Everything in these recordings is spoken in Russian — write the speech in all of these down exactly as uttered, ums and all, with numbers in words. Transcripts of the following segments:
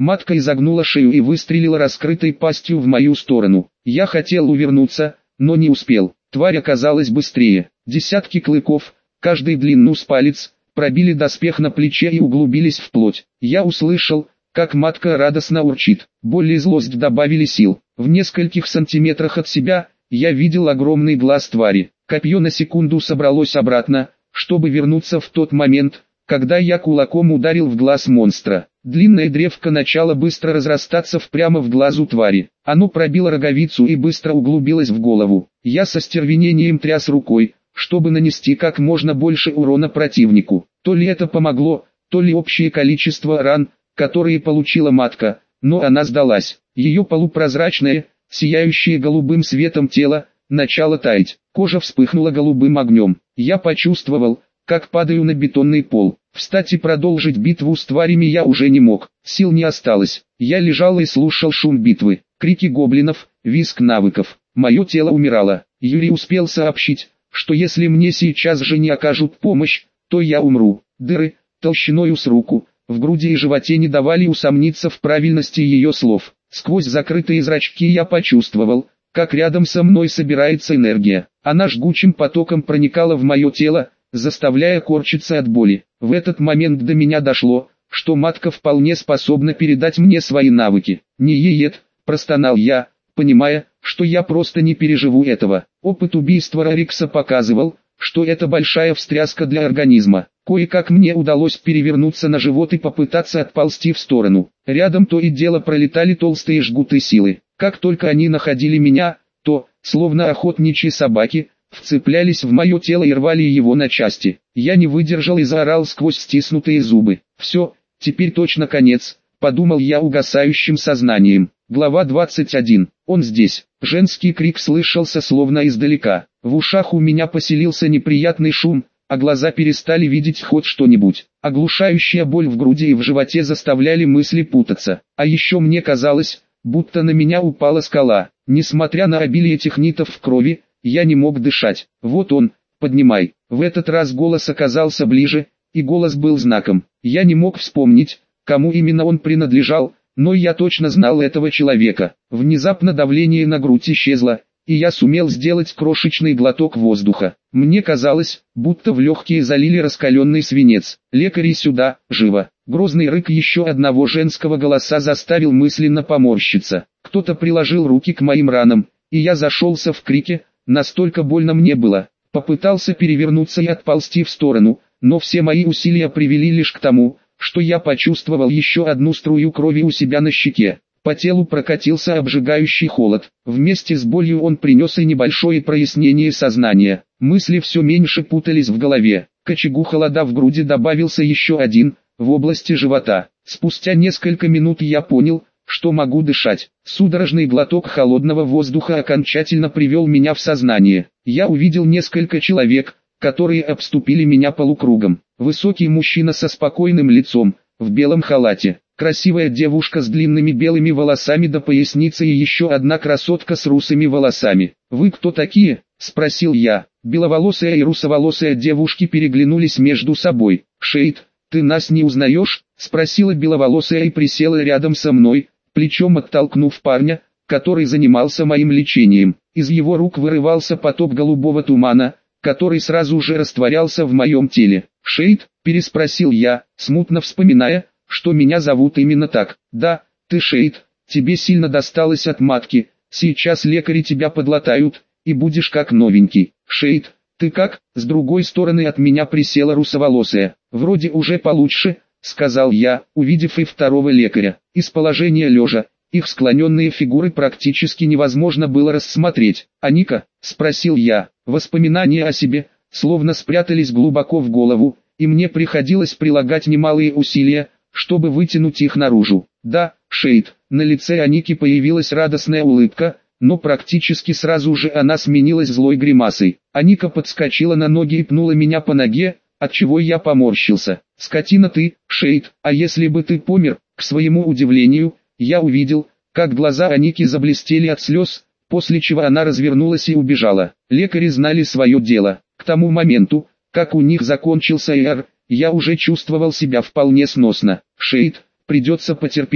Матка изогнула шею и выстрелила раскрытой пастью в мою сторону. Я хотел увернуться, но не успел. Тварь оказалась быстрее. Десятки клыков, каждый длину с палец, пробили доспех на плече и углубились в плоть. Я услышал, как матка радостно урчит. Боль и злость добавили сил. В нескольких сантиметрах от себя я видел огромный глаз твари. Копье на секунду собралось обратно, чтобы вернуться в тот момент, когда я кулаком ударил в глаз монстра. Длинная древко начала быстро разрастаться в прямо в глазу твари. Оно пробило роговицу и быстро углубилось в голову. Я со стервенением тряс рукой, чтобы нанести как можно больше урона противнику. То ли это помогло, то ли общее количество ран, которые получила матка, но она сдалась. Ее полупрозрачное, сияющее голубым светом тело, начало таять. Кожа вспыхнула голубым огнем. Я почувствовал, как падаю на бетонный пол. Встать и продолжить битву с тварями я уже не мог. Сил не осталось. Я лежал и слушал шум битвы, крики гоблинов, визг навыков. Мое тело умирало. Юрий успел сообщить, что если мне сейчас же не окажут помощь, то я умру. Дыры, толщиною с руку, в груди и животе не давали усомниться в правильности ее слов. Сквозь закрытые зрачки я почувствовал, как рядом со мной собирается энергия. Она жгучим потоком проникала в мое тело, заставляя корчиться от боли. В этот момент до меня дошло, что матка вполне способна передать мне свои навыки. «Не еед», – простонал я, понимая, что я просто не переживу этого. Опыт убийства Рарикса показывал, что это большая встряска для организма. Кое-как мне удалось перевернуться на живот и попытаться отползти в сторону. Рядом то и дело пролетали толстые жгуты силы. Как только они находили меня, то, словно охотничьи собаки, вцеплялись в мое тело и рвали его на части. Я не выдержал и заорал сквозь стиснутые зубы. «Все, теперь точно конец», — подумал я угасающим сознанием. Глава двадцать один. Он здесь. Женский крик слышался словно издалека. В ушах у меня поселился неприятный шум, а глаза перестали видеть хоть что-нибудь. Оглушающая боль в груди и в животе заставляли мысли путаться. А еще мне казалось, будто на меня упала скала. Несмотря на обилие технитов в крови, я не мог дышать. «Вот он, поднимай». В этот раз голос оказался ближе, и голос был знаком. Я не мог вспомнить, кому именно он принадлежал, но я точно знал этого человека. Внезапно давление на грудь исчезло, и я сумел сделать крошечный глоток воздуха. Мне казалось, будто в легкие залили раскаленный свинец. «Лекари сюда, живо!» Грозный рык еще одного женского голоса заставил мысленно поморщиться. Кто-то приложил руки к моим ранам, и я зашелся в крике, настолько больно мне было. Попытался перевернуться и отползти в сторону, но все мои усилия привели лишь к тому, что я почувствовал еще одну струю крови у себя на щеке. По телу прокатился обжигающий холод. Вместе с болью он принес и небольшое прояснение сознания. Мысли все меньше путались в голове. К очагу холода в груди добавился еще один, в области живота. Спустя несколько минут я понял, что могу дышать. Судорожный глоток холодного воздуха окончательно привел меня в сознание. Я увидел несколько человек, которые обступили меня полукругом. Высокий мужчина со спокойным лицом, в белом халате. Красивая девушка с длинными белыми волосами до поясницы и еще одна красотка с русыми волосами. «Вы кто такие?» – спросил я. Беловолосая и русоволосая девушки переглянулись между собой. «Шейд, ты нас не узнаешь?» – спросила беловолосая и присела рядом со мной, плечом оттолкнув парня, который занимался моим лечением. Из его рук вырывался поток голубого тумана, который сразу же растворялся в моем теле. «Шейд?» – переспросил я, смутно вспоминая, что меня зовут именно так. «Да, ты Шейд, тебе сильно досталось от матки, сейчас лекари тебя подлатают, и будешь как новенький». «Шейд, ты как?» – с другой стороны от меня присела русоволосая. «Вроде уже получше», – сказал я, увидев и второго лекаря. Из положения лежа, их склоненные фигуры практически невозможно было рассмотреть. «А Ника?» – спросил я. Воспоминания о себе, словно спрятались глубоко в голову, и мне приходилось прилагать немалые усилия, чтобы вытянуть их наружу. «Да, Шейд». На лице Аники появилась радостная улыбка, но практически сразу же она сменилась злой гримасой. Аника подскочила на ноги и пнула меня по ноге, отчего я поморщился. «Скотина ты, Шейд, а если бы ты помер?» К своему удивлению, я увидел, как глаза Аники заблестели от слез, после чего она развернулась и убежала. Лекари знали свое дело. К тому моменту, как у них закончился эр, я уже чувствовал себя вполне сносно. «Шейд, придется потерпеть»,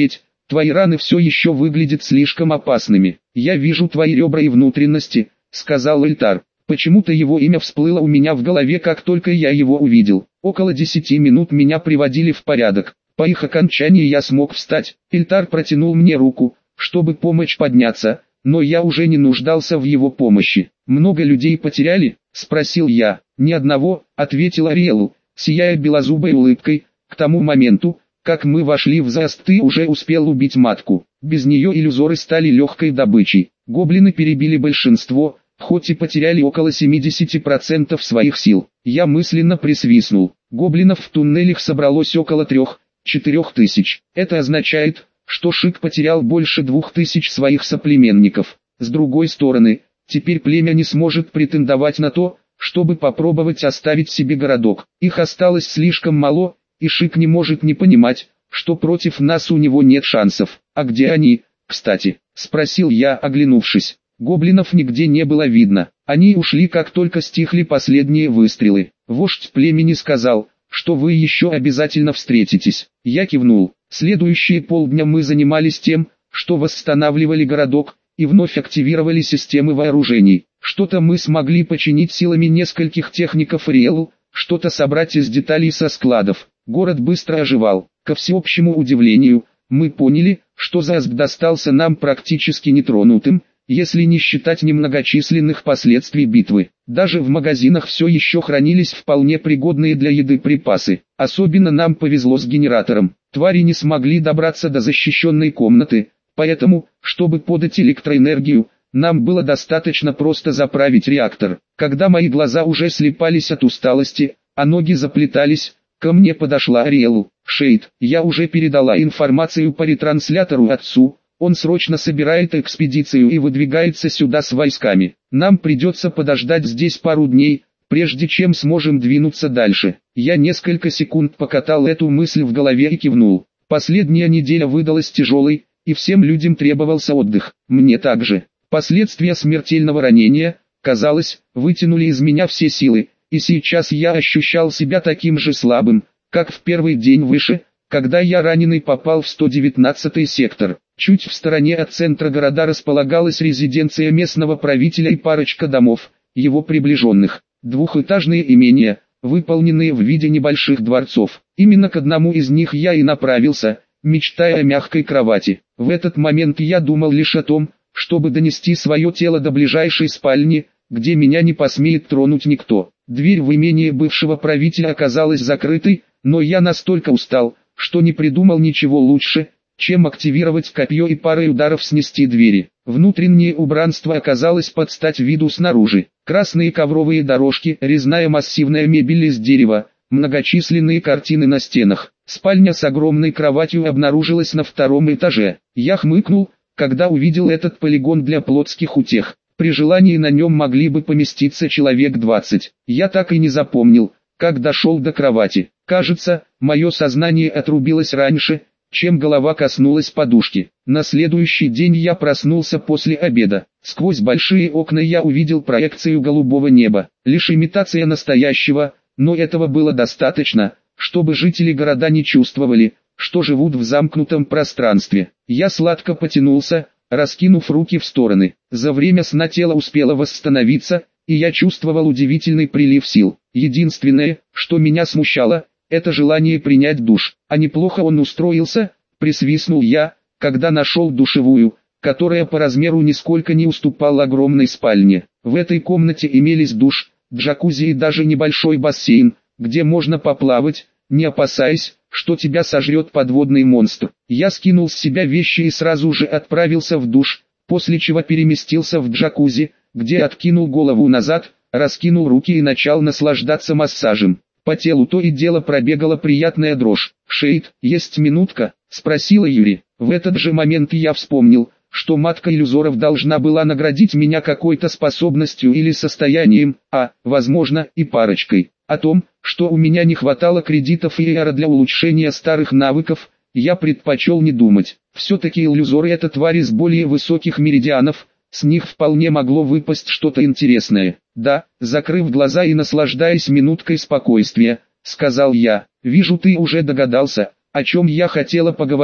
твои раны все еще выглядят слишком опасными. Я вижу твои ребра и внутренности, сказал Эльтар. Почему-то его имя всплыло у меня в голове, как только я его увидел. Около десяти минут меня приводили в порядок. По их окончании я смог встать. Эльтар протянул мне руку, чтобы помочь подняться, но я уже не нуждался в его помощи. «Много людей потеряли?» – спросил я. «Ни одного», – ответил Ариэлу, сияя белозубой улыбкой. «К тому моменту, как мы вошли в заезд, ты уже успел убить матку. Без нее иллюзоры стали легкой добычей. Гоблины перебили большинство, хоть и потеряли около семидесяти процентов своих сил». Я мысленно присвистнул. Гоблинов в туннелях собралось около трех-четырех тысяч. Это означает, что Шик потерял больше двух тысяч своих соплеменников. С другой стороны, теперь племя не сможет претендовать на то, чтобы попробовать оставить себе городок. Их осталось слишком мало, и Шик не может не понимать, что против нас у него нет шансов. «А где они, кстати?» – спросил я, оглянувшись. Гоблинов нигде не было видно. Они ушли, как только стихли последние выстрелы. Вождь племени сказал, что вы еще обязательно встретитесь. Я кивнул. Следующие полдня мы занимались тем, что восстанавливали городок, и вновь активировали системы вооружений. Что-то мы смогли починить силами нескольких техников Риэлу, что-то собрать из деталей со складов. Город быстро оживал. Ко всеобщему удивлению, мы поняли, что Зааск достался нам практически нетронутым, если не считать немногочисленных последствий битвы. Даже в магазинах все еще хранились вполне пригодные для еды припасы. Особенно нам повезло с генератором. Твари не смогли добраться до защищенной комнаты, поэтому, чтобы подать электроэнергию, нам было достаточно просто заправить реактор. Когда мои глаза уже слепались от усталости, а ноги заплетались, ко мне подошла Ариэлу. «Шейд, я уже передала информацию по ретранслятору отцу. Он срочно собирает экспедицию и выдвигается сюда с войсками. Нам придется подождать здесь пару дней, прежде чем сможем двинуться дальше». Я несколько секунд покатал эту мысль в голове и кивнул. Последняя неделя выдалась тяжелой, и всем людям требовался отдых. Мне также. Последствия смертельного ранения, казалось, вытянули из меня все силы, и сейчас я ощущал себя таким же слабым, как в первый день выше, когда я раненый попал в сто девятнадцатый сектор. Чуть в стороне от центра города располагалась резиденция местного правителя и парочка домов, его приближенных. Двухэтажные имения, выполненные в виде небольших дворцов. Именно к одному из них я и направился, мечтая о мягкой кровати. В этот момент я думал лишь о том, чтобы донести свое тело до ближайшей спальни, где меня не посмеет тронуть никто. Дверь в имение бывшего правителя оказалась закрытой, но я настолько устал, что не придумал ничего лучше, чем активировать копье и парой ударов снести двери. Внутреннее убранство оказалось под стать виду снаружи. Красные ковровые дорожки, резная массивная мебель из дерева, многочисленные картины на стенах. Спальня с огромной кроватью обнаружилась на втором этаже. Я хмыкнул, когда увидел этот полигон для плотских утех. При желании на нем могли бы поместиться человек двадцать. Я так и не запомнил, как дошел до кровати. Кажется, мое сознание отрубилось раньше, чем голова коснулась подушки. На следующий день я проснулся после обеда. Сквозь большие окна я увидел проекцию голубого неба. Лишь имитация настоящего, но этого было достаточно, чтобы жители города не чувствовали, что живут в замкнутом пространстве. Я сладко потянулся, раскинув руки в стороны. За время сна тело успело восстановиться, и я чувствовал удивительный прилив сил. Единственное, что меня смущало, это желание принять душ. А неплохо он устроился, присвистнул я, когда нашел душевую, которая по размеру нисколько не уступала огромной спальне. В этой комнате имелись душ, джакузи и даже небольшой бассейн, где можно поплавать, не опасаясь, что тебя сожрет подводный монстр. Я скинул с себя вещи и сразу же отправился в душ, после чего переместился в джакузи, где откинул голову назад, раскинул руки и начал наслаждаться массажем. По телу то и дело пробегала приятная дрожь. «Шейд, есть минутка?» – спросила Юри. В этот же момент я вспомнил, что матка иллюзоров должна была наградить меня какой-то способностью или состоянием, а, возможно, и парочкой. О том, что у меня не хватало кредитов и эра для улучшения старых навыков, я предпочел не думать. Все-таки иллюзоры — это твари с более высоких меридианов, с них вполне могло выпасть что-то интересное. «Да», закрыв глаза и наслаждаясь минуткой спокойствия, сказал я. «Вижу, ты уже догадался, о чем я хотела поговорить»,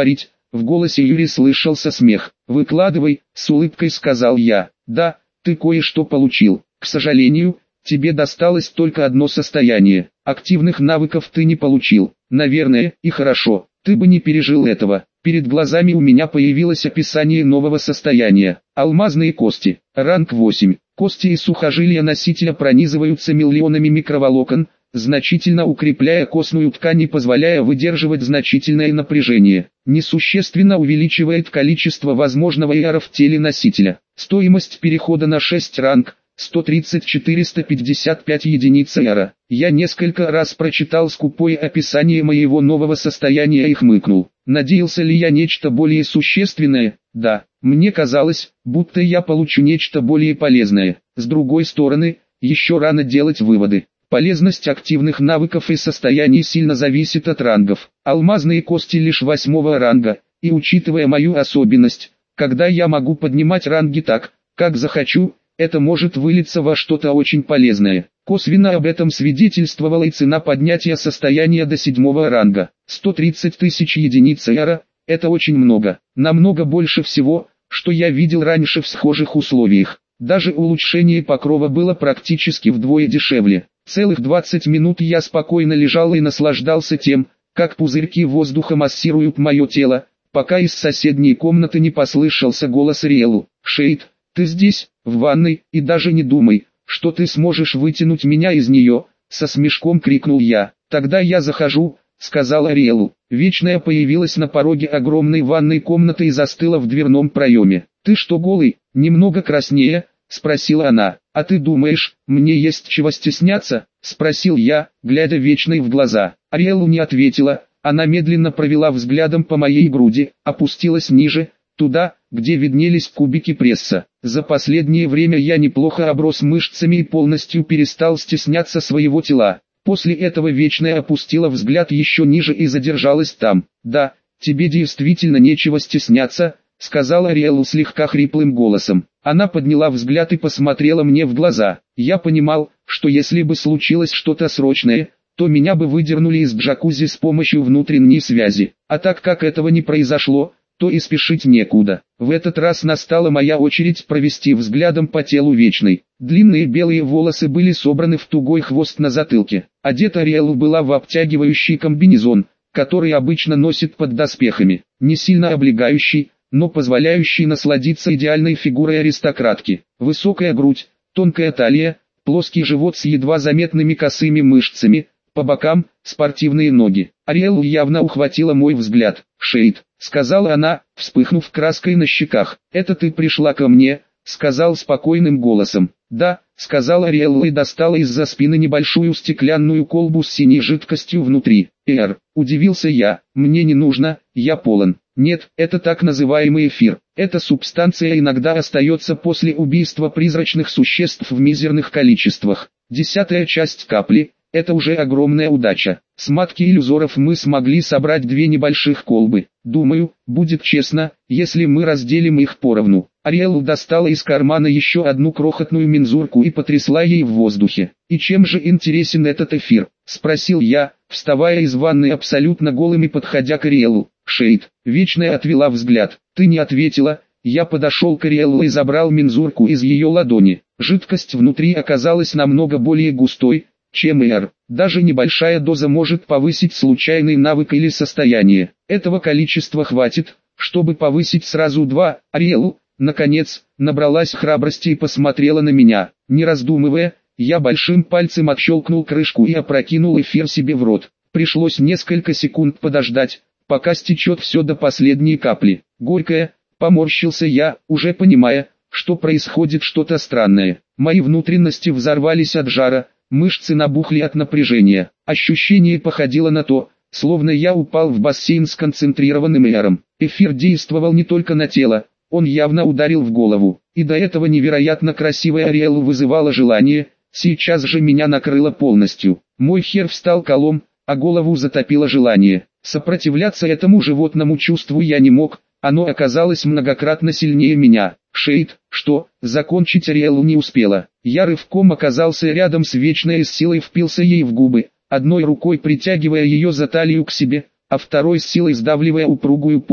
В голосе Юри слышался смех. «Выкладывай», — с улыбкой сказал я. «Да, ты кое-что получил. К сожалению, тебе досталось только одно состояние. Активных навыков ты не получил. Наверное, и хорошо. Ты бы не пережил этого». Перед глазами у меня появилось описание нового состояния. Алмазные кости. Ранг восемь. Кости и сухожилия носителя пронизываются миллионами микроволокон, значительно укрепляя костную ткань и позволяя выдерживать значительное напряжение. Несущественно увеличивает количество возможного и ар в теле носителя. Стоимость перехода на шесть ранг – сто тридцать четыреста пятьдесят пять единиц и ар. Я несколько раз прочитал скупое описание моего нового состояния и хмыкнул. Надеялся ли я нечто более существенное? Да, мне казалось, будто я получу нечто более полезное. С другой стороны, еще рано делать выводы. Полезность активных навыков и состояний сильно зависит от рангов. Алмазные кости лишь восьмого ранга, и учитывая мою особенность, когда я могу поднимать ранги так, как захочу, это может вылиться во что-то очень полезное. Косвенно об этом свидетельствовала и цена поднятия состояния до седьмого ранга. сто тридцать тысяч единиц и ар – это очень много. Намного больше всего, что я видел раньше в схожих условиях. Даже улучшение покрова было практически вдвое дешевле. Целых двадцать минут я спокойно лежал и наслаждался тем, как пузырьки воздуха массируют мое тело, пока из соседней комнаты не послышался голос Риэлу. «Шейд, ты здесь, в ванной, и даже не думай, что ты сможешь вытянуть меня из нее», — со смешком крикнул я. «Тогда я захожу», — сказала Риэлу. Вечная появилась на пороге огромной ванной комнаты и застыла в дверном проеме. «Ты что, голый, немного краснее?» — спросила она. «А ты думаешь, мне есть чего стесняться?» — спросил я, глядя Вечной в глаза. Риэлу не ответила, она медленно провела взглядом по моей груди, опустилась ниже, туда, где виднелись кубики пресса. За последнее время я неплохо оброс мышцами и полностью перестал стесняться своего тела. После этого Вечная опустила взгляд еще ниже и задержалась там. «Да, тебе действительно нечего стесняться», — сказала Риэлу слегка хриплым голосом. Она подняла взгляд и посмотрела мне в глаза. Я понимал, что если бы случилось что-то срочное, то меня бы выдернули из джакузи с помощью внутренней связи. А так как этого не произошло, то и спешить некуда. В этот раз настала моя очередь провести взглядом по телу Вечной. Длинные белые волосы были собраны в тугой хвост на затылке. Одета Риэлу была в обтягивающий комбинезон, который обычно носит под доспехами. Не сильно облегающий, но позволяющий насладиться идеальной фигурой аристократки. Высокая грудь, тонкая талия, плоский живот с едва заметными косыми мышцами, по бокам спортивные ноги. Риэлу явно ухватила мой взгляд. «Шейд», — сказала она, вспыхнув краской на щеках. «Это ты пришла ко мне?» — сказал спокойным голосом. «Да», — сказала Риэлу и достала из-за спины небольшую стеклянную колбу с синей жидкостью внутри. «Эр», — удивился я, — «мне не нужно, я полон». «Нет, это так называемый эфир. Эта субстанция иногда остается после убийства призрачных существ в мизерных количествах. Десятая часть капли — это уже огромная удача. С матки иллюзоров мы смогли собрать две небольших колбы. Думаю, будет честно, если мы разделим их поровну». Риэлу достала из кармана еще одну крохотную мензурку и потрясла ей в воздухе. «И чем же интересен этот эфир?» — спросил я, вставая из ванны абсолютно голым и подходя к Риэлу. «Шейд», — Вечная отвела взгляд. «Ты не ответила». Я подошел к Риэлу и забрал мензурку из ее ладони. Жидкость внутри оказалась намного более густой, чем Эр. Даже небольшая доза может повысить случайный навык или состояние. Этого количества хватит, чтобы повысить сразу два. Риэлу, наконец, набралась храбрости и посмотрела на меня. Не раздумывая, я большим пальцем отщелкнул крышку и опрокинул эфир себе в рот. Пришлось несколько секунд подождать, пока стечет все до последней капли. Горькая, поморщился я, уже понимая, что происходит что-то странное. Мои внутренности взорвались от жара, мышцы набухли от напряжения. Ощущение походило на то, словно я упал в бассейн с концентрированным эром. Эфир действовал не только на тело, он явно ударил в голову. И до этого невероятно красивая Риэлу вызывала желание, сейчас же меня накрыло полностью. Мой хер встал колом, а голову затопило желание. Сопротивляться этому животному чувству я не мог, оно оказалось многократно сильнее меня. «Шейд, что?» Закончить Риэлу не успела. Я рывком оказался рядом с Вечной и с силой впился ей в губы, одной рукой притягивая ее за талию к себе, а второй с силой сдавливая упругую попку.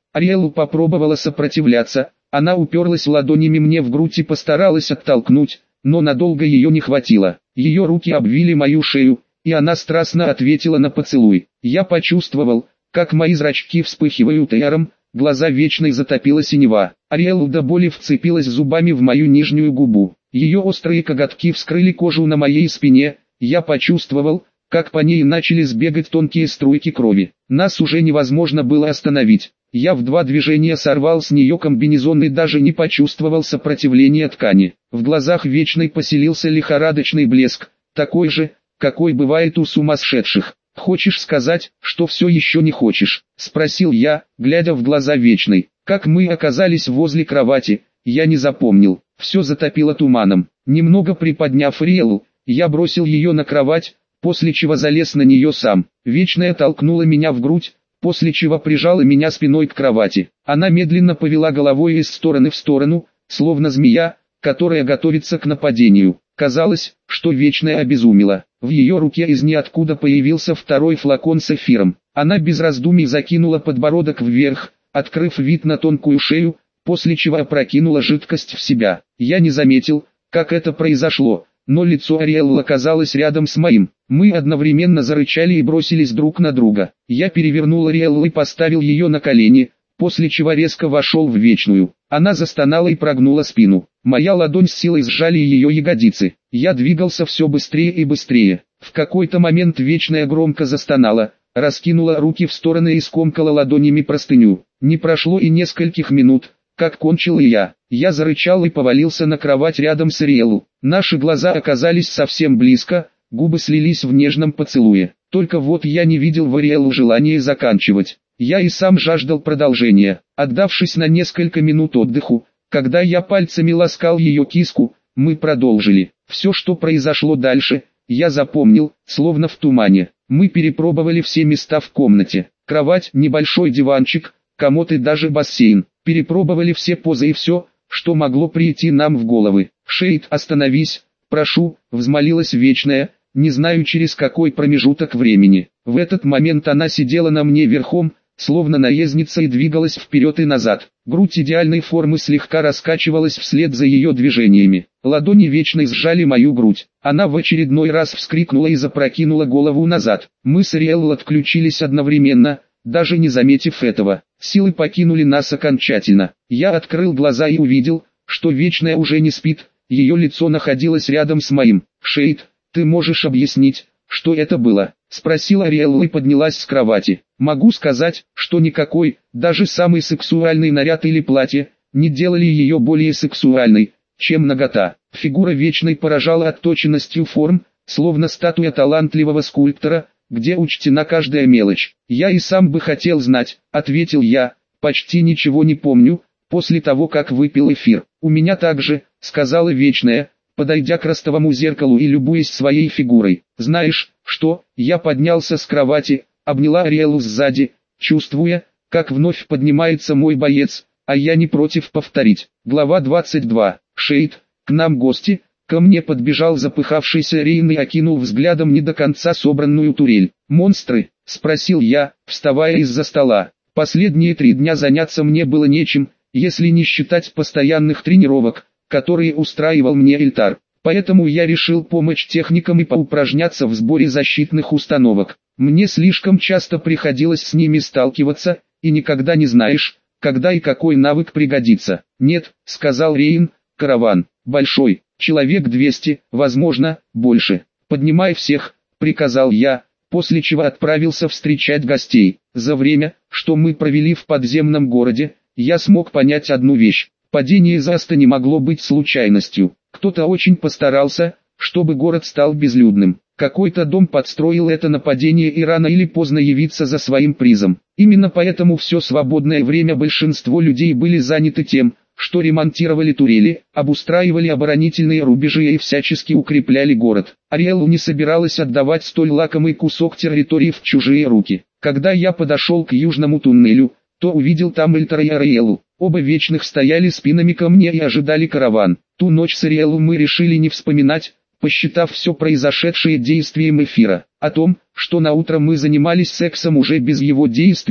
Ариэлла попробовала сопротивляться, она уперлась ладонями мне в грудь и постаралась оттолкнуть, но надолго ее не хватило. Ее руки обвили мою шею, и она страстно ответила на поцелуй. Я почувствовал, как мои зрачки вспыхивают яром, глаза Вечной затопила синева. Ариэлла до боли вцепилась зубами в мою нижнюю губу. Ее острые коготки вскрыли кожу на моей спине, я почувствовал, как по ней начали сбегать тонкие струйки крови. Нас уже невозможно было остановить. Я в два движения сорвал с нее комбинезон и даже не почувствовал сопротивления ткани. В глазах Вечной поселился лихорадочный блеск, такой же, какой бывает у сумасшедших. «Хочешь сказать, что все еще не хочешь?» – спросил я, глядя в глаза Вечной. Как мы оказались возле кровати, я не запомнил, все затопило туманом. Немного приподняв Ариэллу, я бросил ее на кровать, после чего залез на нее сам. Вечная толкнула меня в грудь, после чего прижала меня спиной к кровати. Она медленно повела головой из стороны в сторону, словно змея, которая готовится к нападению. Казалось, что Вечная обезумела. В ее руке из ниоткуда появился второй флакон с эфиром. Она без раздумий закинула подбородок вверх, открыв вид на тонкую шею, после чего опрокинула жидкость в себя. Я не заметил, как это произошло, но лицо Ариэллы оказалось рядом с моим. Мы одновременно зарычали и бросились друг на друга. Я перевернул Ариэллу и поставил ее на колени, после чего резко вошел в Вечную. Она застонала и прогнула спину. Моя ладонь с силой сжали ее ягодицы. Я двигался все быстрее и быстрее. В какой-то момент Вечная громко застонала, раскинула руки в стороны и скомкала ладонями простыню. Не прошло и нескольких минут, как кончил и я. Я зарычал и повалился на кровать рядом с Ариэллой. Наши глаза оказались совсем близко, губы слились в нежном поцелуе. Только вот я не видел в Ариэлле желания заканчивать. Я и сам жаждал продолжения. Отдавшись на несколько минут отдыху, когда я пальцами ласкал ее киску, мы продолжили. Все, что произошло дальше, я запомнил, словно в тумане. Мы перепробовали все места в комнате. Кровать, небольшой диванчик, комод и даже бассейн. Перепробовали все позы и все, что могло прийти нам в головы. «Шейд, остановись, прошу», — взмолилась Вечная, не знаю через какой промежуток времени. В этот момент она сидела на мне верхом, словно наездница, и двигалась вперед и назад. Грудь идеальной формы слегка раскачивалась вслед за ее движениями. Ладони Вечной сжали мою грудь. Она в очередной раз вскрикнула и запрокинула голову назад. Мы с Ариэллой отключились одновременно, даже не заметив этого. Силы покинули нас окончательно. Я открыл глаза и увидел, что Вечная уже не спит, ее лицо находилось рядом с моим. «Шейд, ты можешь объяснить, что это было?» — спросила Ариэлла и поднялась с кровати. «Могу сказать, что никакой, даже самый сексуальный наряд или платье, не делали ее более сексуальной, чем нагота». Фигура Вечной поражала отточенностью форм, словно статуя талантливого скульптора, где учтена каждая мелочь. «Я и сам бы хотел знать», — ответил я, — «почти ничего не помню, после того как выпил эфир». «У меня также», — сказала Вечная, подойдя к ростовому зеркалу и любуясь своей фигурой. «Знаешь, что?» Я поднялся с кровати, обняла Ариэллу сзади, чувствуя, как вновь поднимается мой боец, а я не против повторить. Глава двадцать два. «Шейд, к нам гости». Ко мне подбежал запыхавшийся Рейн и окинул взглядом не до конца собранную турель. «Монстры?» — спросил я, вставая из-за стола. Последние три дня заняться мне было нечем, если не считать постоянных тренировок, которые устраивал мне Эльтар. Поэтому я решил помочь техникам и поупражняться в сборе защитных установок. Мне слишком часто приходилось с ними сталкиваться, и никогда не знаешь, когда и какой навык пригодится. «Нет», — сказал Рейн, — «караван большой, человек двести, возможно, больше. Поднимай всех», — приказал я, после чего отправился встречать гостей. За время, что мы провели в подземном городе, я смог понять одну вещь. Падение Заста не могло быть случайностью. Кто-то очень постарался, чтобы город стал безлюдным. Какой-то дом подстроил это нападение и рано или поздно явиться за своим призом. Именно поэтому все свободное время большинство людей были заняты тем, что ремонтировали турели, обустраивали оборонительные рубежи и всячески укрепляли город. Ариэлла не собиралась отдавать столь лакомый кусок территории в чужие руки. Когда я подошел к южному туннелю, то увидел там Эльтара и Ариэллу. Оба Вечных стояли спинами ко мне и ожидали караван. Ту ночь с Ариэллой мы решили не вспоминать, посчитав все произошедшее действием эфира. О том, что наутро мы занимались сексом уже без его действия,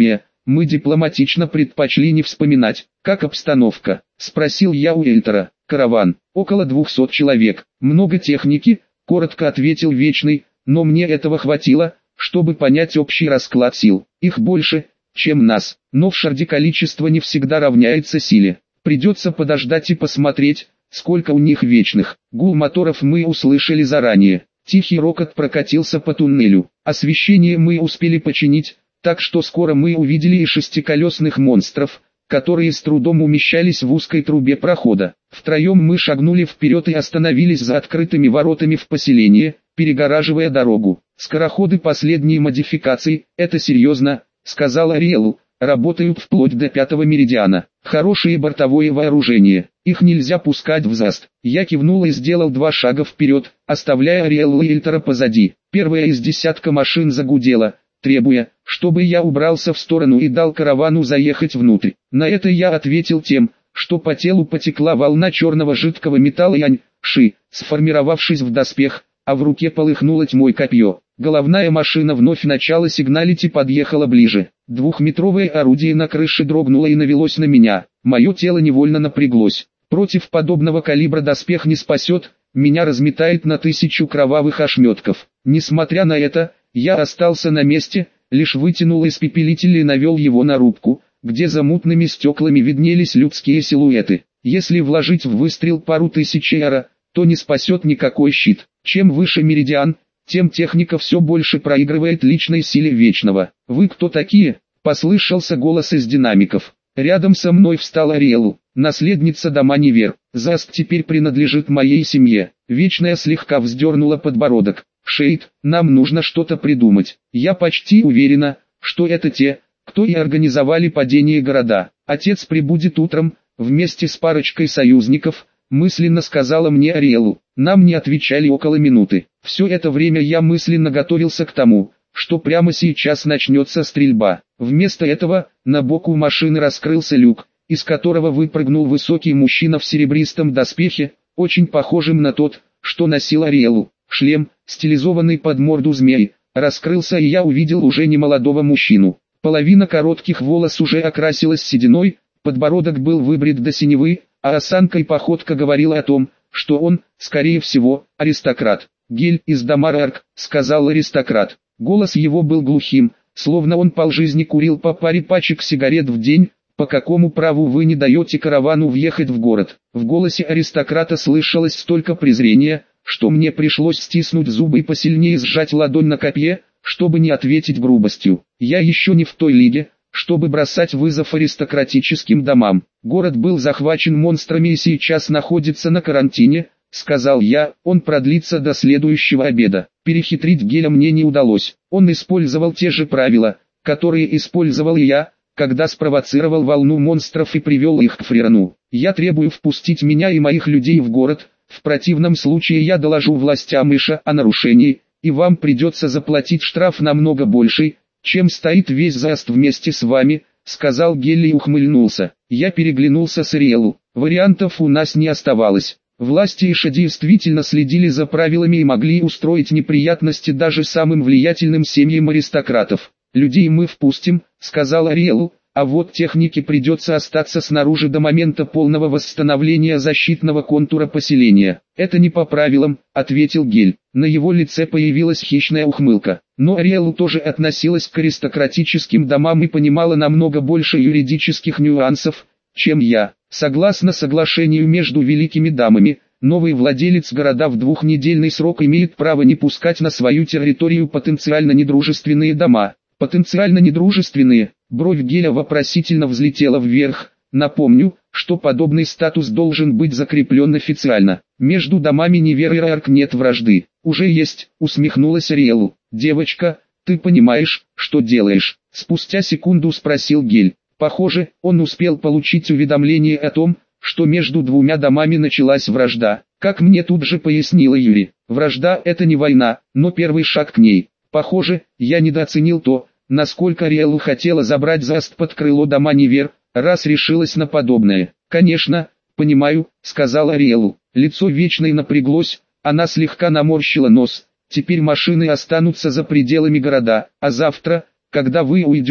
Мы дипломатично предпочли не вспоминать. Как обстановка? Спросил я у Эльтера. Караван. Около двухсот человек. Много техники, коротко ответил Вечный, но мне этого хватило, чтобы понять общий расклад сил. Их больше, чем нас, но в Шарде количество не всегда равняется силе. Придется подождать и посмотреть, сколько у них вечных. Гул моторов мы услышали заранее. Тихий рокот прокатился по туннелю. Освещение мы успели починить, так что скоро мы увидели и шестиколесных монстров, которые с трудом умещались в узкой трубе прохода. Втроем мы шагнули вперед и остановились за открытыми воротами в поселение, перегораживая дорогу. Скороходы последней модификации, это серьезно, сказал Ариэлу, работают вплоть до пятого меридиана. Хорошее бортовое вооружение, их нельзя пускать в заст. Я кивнул и сделал два шага вперед, оставляя Ариэлу и Эльтера позади. Первая из десятка машин загудела, требуя, чтобы я убрался в сторону и дал каравану заехать внутрь. На это я ответил тем, что по телу потекла волна черного жидкого металла янь-ши, сформировавшись в доспех, а в руке полыхнуло тьмой копье. Головная машина вновь начала сигналить и подъехала ближе. Двухметровое орудие на крыше дрогнуло и навелось на меня. Мое тело невольно напряглось. Против подобного калибра доспех не спасет, меня разметает на тысячу кровавых ошметков. Несмотря на это, я остался на месте, лишь вытянул испепелитель и навел его на рубку, где за мутными стеклами виднелись людские силуэты. Если вложить в выстрел пару тысяч эра, то не спасет никакой щит. Чем выше меридиан, тем техника все больше проигрывает личной силе Вечного. «Вы кто такие?» – послышался голос из динамиков. Рядом со мной встала Ариэлу, наследница дома Нивер. «Заст теперь принадлежит моей семье». Вечная слегка вздернула подбородок. «Шейд, нам нужно что-то придумать. Я почти уверена, что это те, кто и организовали падение города. Отец прибудет утром, вместе с парочкой союзников», мысленно сказала мне Ариэлу. Нам не отвечали около минуты. Все это время я мысленно готовился к тому, что прямо сейчас начнется стрельба. Вместо этого, на боку машины раскрылся люк, из которого выпрыгнул высокий мужчина в серебристом доспехе, очень похожим на тот, что носил Ариэлу. Шлем, стилизованный под морду змеи, раскрылся, и я увидел уже немолодого мужчину. Половина коротких волос уже окрасилась сединой, подбородок был выбрит до синевы, а осанка и походка говорила о том, что он, скорее всего, аристократ. «Гель из Дамарарк», — сказал аристократ. Голос его был глухим, словно он полжизни курил по паре пачек сигарет в день. «По какому праву вы не даете каравану въехать в город?» В голосе аристократа слышалось столько презрения, что мне пришлось стиснуть зубы и посильнее сжать ладонь на копье, чтобы не ответить грубостью. Я еще не в той лиге, чтобы бросать вызов аристократическим домам. Город был захвачен монстрами и сейчас находится на карантине, сказал я, он продлится до следующего обеда. Перехитрить Геля мне не удалось. Он использовал те же правила, которые использовал и я, когда спровоцировал волну монстров и привел их к Фрирану. Я требую впустить меня и моих людей в город, в противном случае я доложу властям Иша о нарушении, и вам придется заплатить штраф намного больший, чем стоит весь Заст вместе с вами, сказал Гелли и ухмыльнулся. Я переглянулся с Ариэлу. Вариантов у нас не оставалось. Власти Иша действительно следили за правилами и могли устроить неприятности даже самым влиятельным семьям аристократов. «Людей мы впустим», — сказал Ариэлу, «а вот технике придется остаться снаружи до момента полного восстановления защитного контура поселения». «Это не по правилам», — ответил Гель. На его лице появилась хищная ухмылка. Но Ариэлу тоже относилась к аристократическим домам и понимала намного больше юридических нюансов, чем я. Согласно соглашению между великими дамами, новый владелец города в двухнедельный срок имеет право не пускать на свою территорию потенциально недружественные дома. Потенциально недружественные, бровь Геля вопросительно взлетела вверх. Напомню, что подобный статус должен быть закреплен официально. Между домами Нивер и Раарк нет вражды. Уже есть, усмехнулась Ариэлу. «Девочка, ты понимаешь, что делаешь?» Спустя секунду спросил Гель. Похоже, он успел получить уведомление о том, что между двумя домами началась вражда. Как мне тут же пояснила Юри, вражда — это не война, но первый шаг к ней. Похоже, я недооценил то, насколько Ариэлу хотела забрать Заст под крыло дома Нивер, раз решилась на подобное. «Конечно, понимаю», — сказала Ариэлу. Лицо Вечной напряглось, она слегка наморщила нос. «Теперь машины останутся за пределами города, а завтра, когда вы уйдете,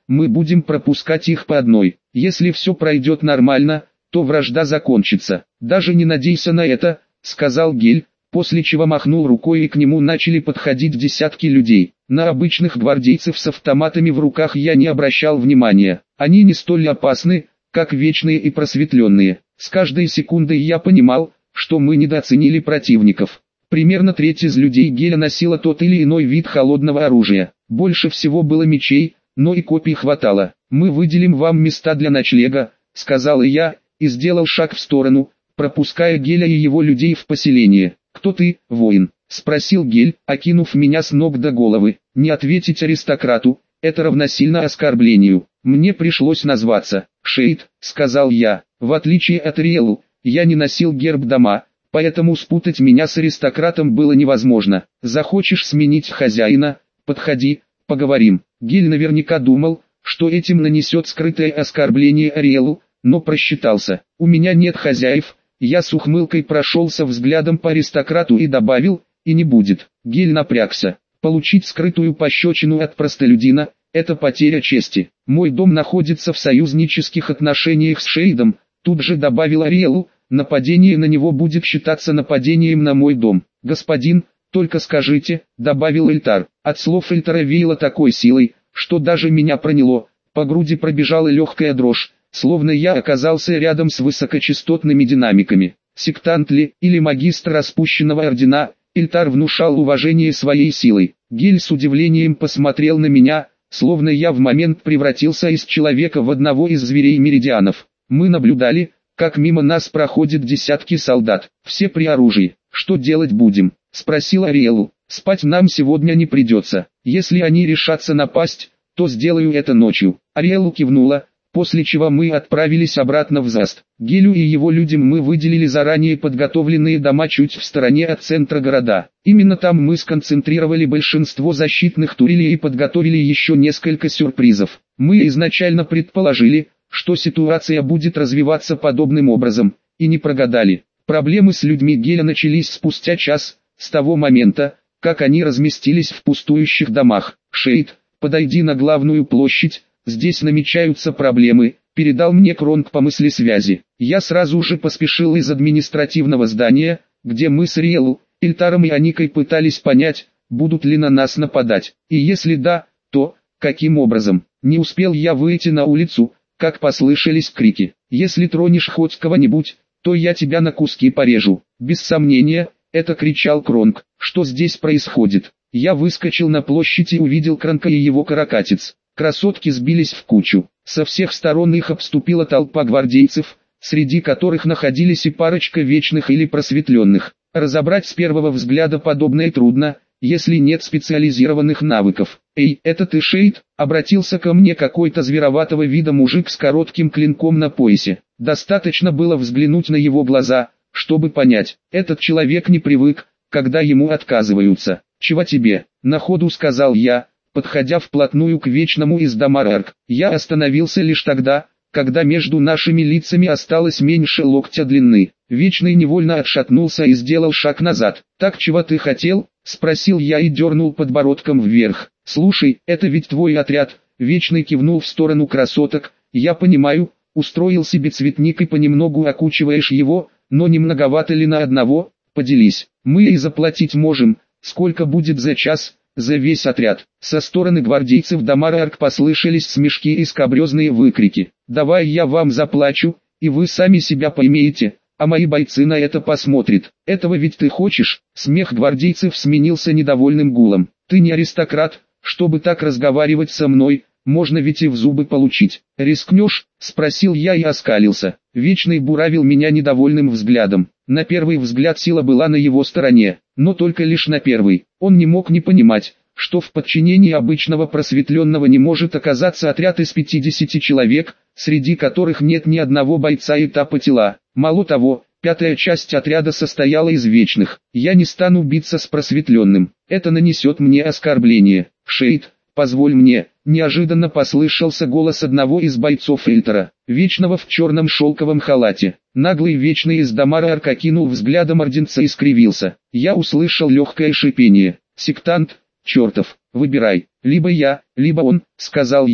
мы будем пропускать их по одной. Если все пройдет нормально, то вражда закончится. Даже не надейся на это, сказал Гель, после чего махнул рукой и к нему начали подходить десятки людей. На обычных гвардейцев с автоматами в руках я не обращал внимания. Они не столь опасны, как вечные и просветленные. С каждой секундой я понимал, что мы недооценили противников. Примерно треть из людей Геля носила тот или иной вид холодного оружия. Больше всего было мечей, но и копий хватало. «Мы выделим вам места для ночлега», — сказал я, и сделал шаг в сторону, пропуская Геля и его людей в поселение. «Кто ты, воин?» — спросил Гель, окинув меня с ног до головы. Не ответить аристократу — это равносильно оскорблению. Мне пришлось назваться. «Шейд», — сказал я. В отличие от Риэлу, я не носил герб дома, поэтому спутать меня с аристократом было невозможно. «Захочешь сменить хозяина? Подходи, поговорим». Гель наверняка думал, что этим нанесет скрытое оскорбление Ариэлу, но просчитался. «У меня нет хозяев». Я с ухмылкой прошелся взглядом по аристократу и добавил, «и не будет». Гель напрягся. Получить скрытую пощечину от простолюдина – это потеря чести. «Мой дом находится в союзнических отношениях с Шейдом», тут же добавил Ариэлу, «нападение на него будет считаться нападением на мой дом». «Господин, только скажите», – добавил Эльтар. От слов Эльтара веяло такой силой, что даже меня проняло, по груди пробежала легкая дрожь, словно я оказался рядом с высокочастотными динамиками. Сектант ли, или магистр распущенного ордена, Эльтар внушал уважение своей силой. Гель с удивлением посмотрел на меня, словно я в момент превратился из человека в одного из зверей меридианов. Мы наблюдали, как мимо нас проходят десятки солдат, все при оружии. «Что делать будем?» — спросил Ариэлу. «Спать нам сегодня не придется. Если они решатся напасть, то сделаю это ночью». Ариэлу кивнула, после чего мы отправились обратно в Заст. Гелю и его людям мы выделили заранее подготовленные дома чуть в стороне от центра города. Именно там мы сконцентрировали большинство защитных турелей и подготовили еще несколько сюрпризов. Мы изначально предположили, что ситуация будет развиваться подобным образом, и не прогадали. Проблемы с людьми Геля начались спустя час, с того момента, как они разместились в пустующих домах. «Шейд, подойди на главную площадь, здесь намечаются проблемы», передал мне Кронг по мысли связи. Я сразу же поспешил из административного здания, где мы с Риэлу, Эльтаром и Аникой пытались понять, будут ли на нас нападать, и если да, то, каким образом. Не успел я выйти на улицу, как послышались крики. «Если тронешь хоть кого-нибудь, то я тебя на куски порежу». Без сомнения, это кричал Кронг. «Что здесь происходит?» Я выскочил на площадь и увидел Кронга и его каракатиц. Красотки сбились в кучу. Со всех сторон их обступила толпа гвардейцев, среди которых находились и парочка вечных или просветленных. Разобрать с первого взгляда подобное трудно, если нет специализированных навыков. «Эй, это ты, Шейд?» — обратился ко мне какой-то звероватого вида мужик с коротким клинком на поясе. Достаточно было взглянуть на его глаза, чтобы понять, этот человек не привык, когда ему отказываются. «Чего тебе?» — на ходу сказал я, подходя вплотную к вечному из Дамарарк. Я остановился лишь тогда, когда между нашими лицами осталось меньше локтя длины. Вечный невольно отшатнулся и сделал шаг назад. «Так чего ты хотел?» — спросил я и дернул подбородком вверх. «Слушай, это ведь твой отряд», — Вечный кивнул в сторону красоток. «Я понимаю, устроил себе цветник и понемногу окучиваешь его, но не многовато ли на одного? Поделись, мы и заплатить можем, сколько будет за час, за весь отряд». Со стороны гвардейцев Дамарарк послышались смешки и скабрезные выкрики. «Давай я вам заплачу, и вы сами себя поймете, а мои бойцы на это посмотрят. Этого ведь ты хочешь?» Смех гвардейцев сменился недовольным гулом. «Ты не аристократ, чтобы так разговаривать со мной, можно ведь и в зубы получить. Рискнешь?» — спросил я и оскалился. Вечный буравил меня недовольным взглядом. На первый взгляд сила была на его стороне, но только лишь на первый. Он не мог не понимать, что в подчинении обычного просветленного не может оказаться отряд из пятидесяти человек, среди которых нет ни одного бойца этапа тела. Мало того, пятая часть отряда состояла из вечных. Я не стану биться с просветленным, это нанесет мне оскорбление. «Шейд, позволь мне», — неожиданно послышался голос одного из бойцов Эльтара, вечного в черном шелковом халате. Наглый вечный из Дамарарк окинул взглядом орденца и скривился. Я услышал легкое шипение. «Сектант, чертов, выбирай, либо я, либо он», — сказал я.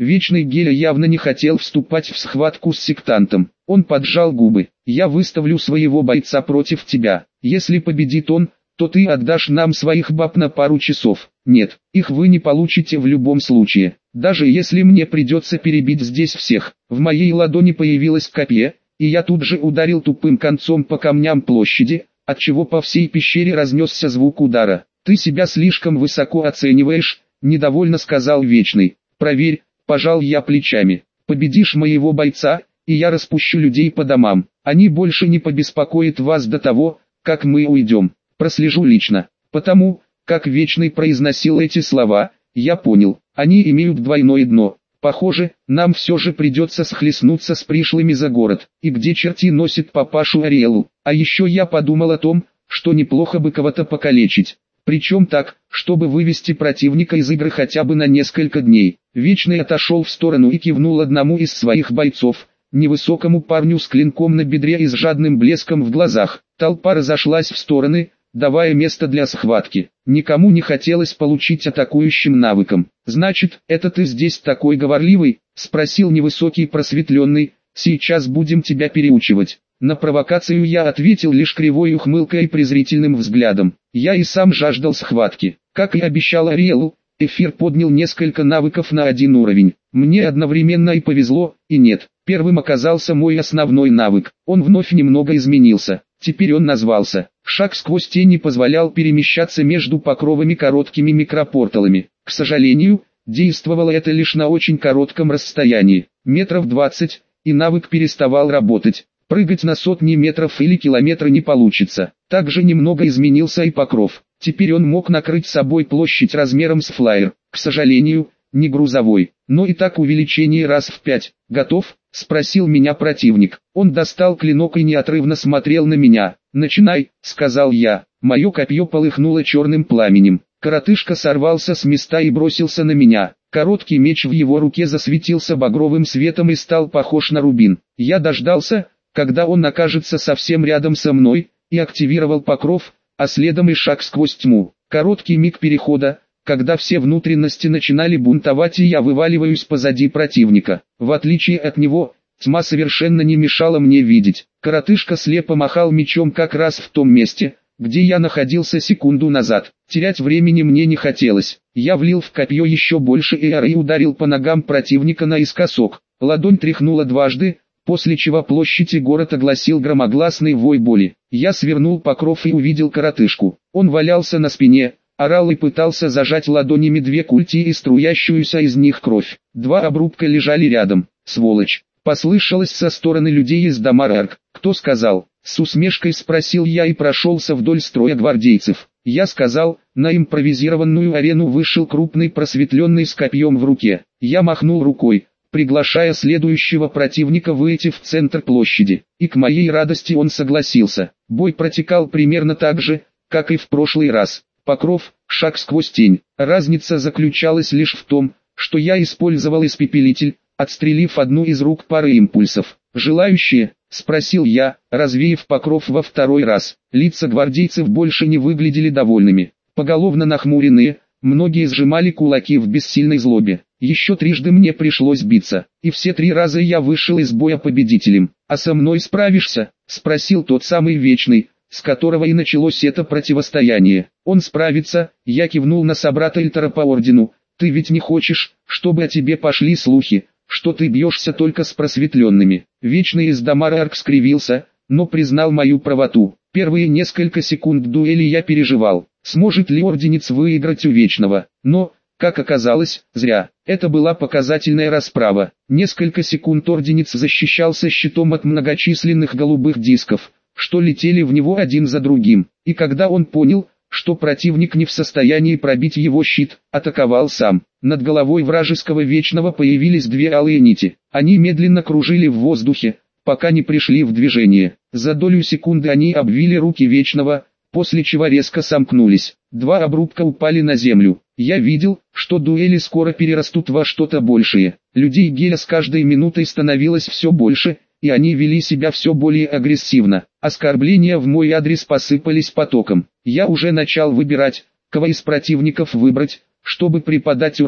Вечный Геля явно не хотел вступать в схватку с сектантом. Он поджал губы. «Я выставлю своего бойца против тебя. Если победит он, то ты отдашь нам своих баб на пару часов. Нет, их вы не получите в любом случае. Даже если мне придется перебить здесь всех». В моей ладони появилось копье, и я тут же ударил тупым концом по камням площади, отчего по всей пещере разнесся звук удара. «Ты себя слишком высоко оцениваешь», — недовольно сказал Вечный. «Проверь», — пожал я плечами. «Победишь моего бойца, и я распущу людей по домам. Они больше не побеспокоят вас до того, как мы уйдем. Прослежу лично». Потому, как Вечный произносил эти слова, я понял, они имеют двойное дно. Похоже, нам все же придется схлестнуться с пришлыми за город, и где черти носит папашу Ариэлу. А еще я подумал о том, что неплохо бы кого-то покалечить. Причем так, чтобы вывести противника из игры хотя бы на несколько дней. Вечный отошел в сторону и кивнул одному из своих бойцов, невысокому парню с клинком на бедре и с жадным блеском в глазах. Толпа разошлась в стороны, давая место для схватки. Никому не хотелось получить атакующим навыком. «Значит, это ты здесь такой говорливый?» — спросил невысокий просветленный. «Сейчас будем тебя переучивать». На провокацию я ответил лишь кривой ухмылкой и презрительным взглядом. Я и сам жаждал схватки. Как и обещал Ариэлу, эфир поднял несколько навыков на один уровень. Мне одновременно и повезло, и нет. Первым оказался мой основной навык. Он вновь немного изменился. Теперь он назвался «Шаг сквозь тени», позволял перемещаться между покровами короткими микропорталами. К сожалению, действовало это лишь на очень коротком расстоянии, метров двадцать, и навык переставал работать. Прыгать на сотни метров или километры не получится. Также немного изменился и покров. Теперь он мог накрыть собой площадь размером с флайер. К сожалению, не грузовой, но и так увеличение раз в пять. «Готов?» — спросил меня противник. Он достал клинок и неотрывно смотрел на меня. «Начинай», — сказал я. Мое копье полыхнуло черным пламенем. Коротышка сорвался с места и бросился на меня. Короткий меч в его руке засветился багровым светом и стал похож на рубин. Я дождался, когда он окажется совсем рядом со мной, и активировал покров, а следом и шаг сквозь тьму. Короткий миг перехода, когда все внутренности начинали бунтовать, и я вываливаюсь позади противника. В отличие от него, тьма совершенно не мешала мне видеть. Коротышка слепо махал мечом как раз в том месте, где я находился секунду назад. Терять времени мне не хотелось. Я влил в копье еще больше эйр и ударил по ногам противника наискосок. Ладонь тряхнула дважды, после чего площадь и город огласил громогласный вой боли. Я свернул покров и увидел коротышку. Он валялся на спине, орал и пытался зажать ладонями две культи и струящуюся из них кровь. Два обрубка лежали рядом. «Сволочь!» послышалось со стороны людей из Дамарарк. «Кто сказал?» С усмешкой спросил я и прошелся вдоль строя гвардейцев. Я сказал, на импровизированную арену вышел крупный просветленный с копьем в руке. Я махнул рукой, приглашая следующего противника выйти в центр площади. И к моей радости он согласился. Бой протекал примерно так же, как и в прошлый раз. Покров, шаг сквозь тень. Разница заключалась лишь в том, что я использовал испепелитель, отстрелив одну из рук пары импульсов. «Желающие?» — спросил я, развеяв покров во второй раз. Лица гвардейцев больше не выглядели довольными. Поголовно нахмуренные, многие сжимали кулаки в бессильной злобе. Еще трижды мне пришлось биться, и все три раза я вышел из боя победителем. «А со мной справишься?» — спросил тот самый Вечный, с которого и началось это противостояние. «Он справится», — я кивнул на собрата Эльтара по ордену. «Ты ведь не хочешь, чтобы о тебе пошли слухи, что ты бьешься только с просветленными?» Вечный из Дамарарк скривился, но признал мою правоту. Первые несколько секунд дуэли я переживал, сможет ли орденец выиграть у Вечного, но, как оказалось, зря. Это была показательная расправа. Несколько секунд орденец защищался щитом от многочисленных голубых дисков, что летели в него один за другим, и когда он понял, что противник не в состоянии пробить его щит, атаковал сам. Над головой вражеского Вечного появились две алые нити. Они медленно кружили в воздухе, пока не пришли в движение. За долю секунды они обвили руки Вечного, после чего резко сомкнулись. Два обрубка упали на землю. Я видел, что дуэли скоро перерастут во что-то большее. Людей Геля с каждой минутой становилось все больше, и они вели себя все более агрессивно. Оскорбления в мой адрес посыпались потоком. Я уже начал выбирать, кого из противников выбрать, чтобы преподать урок,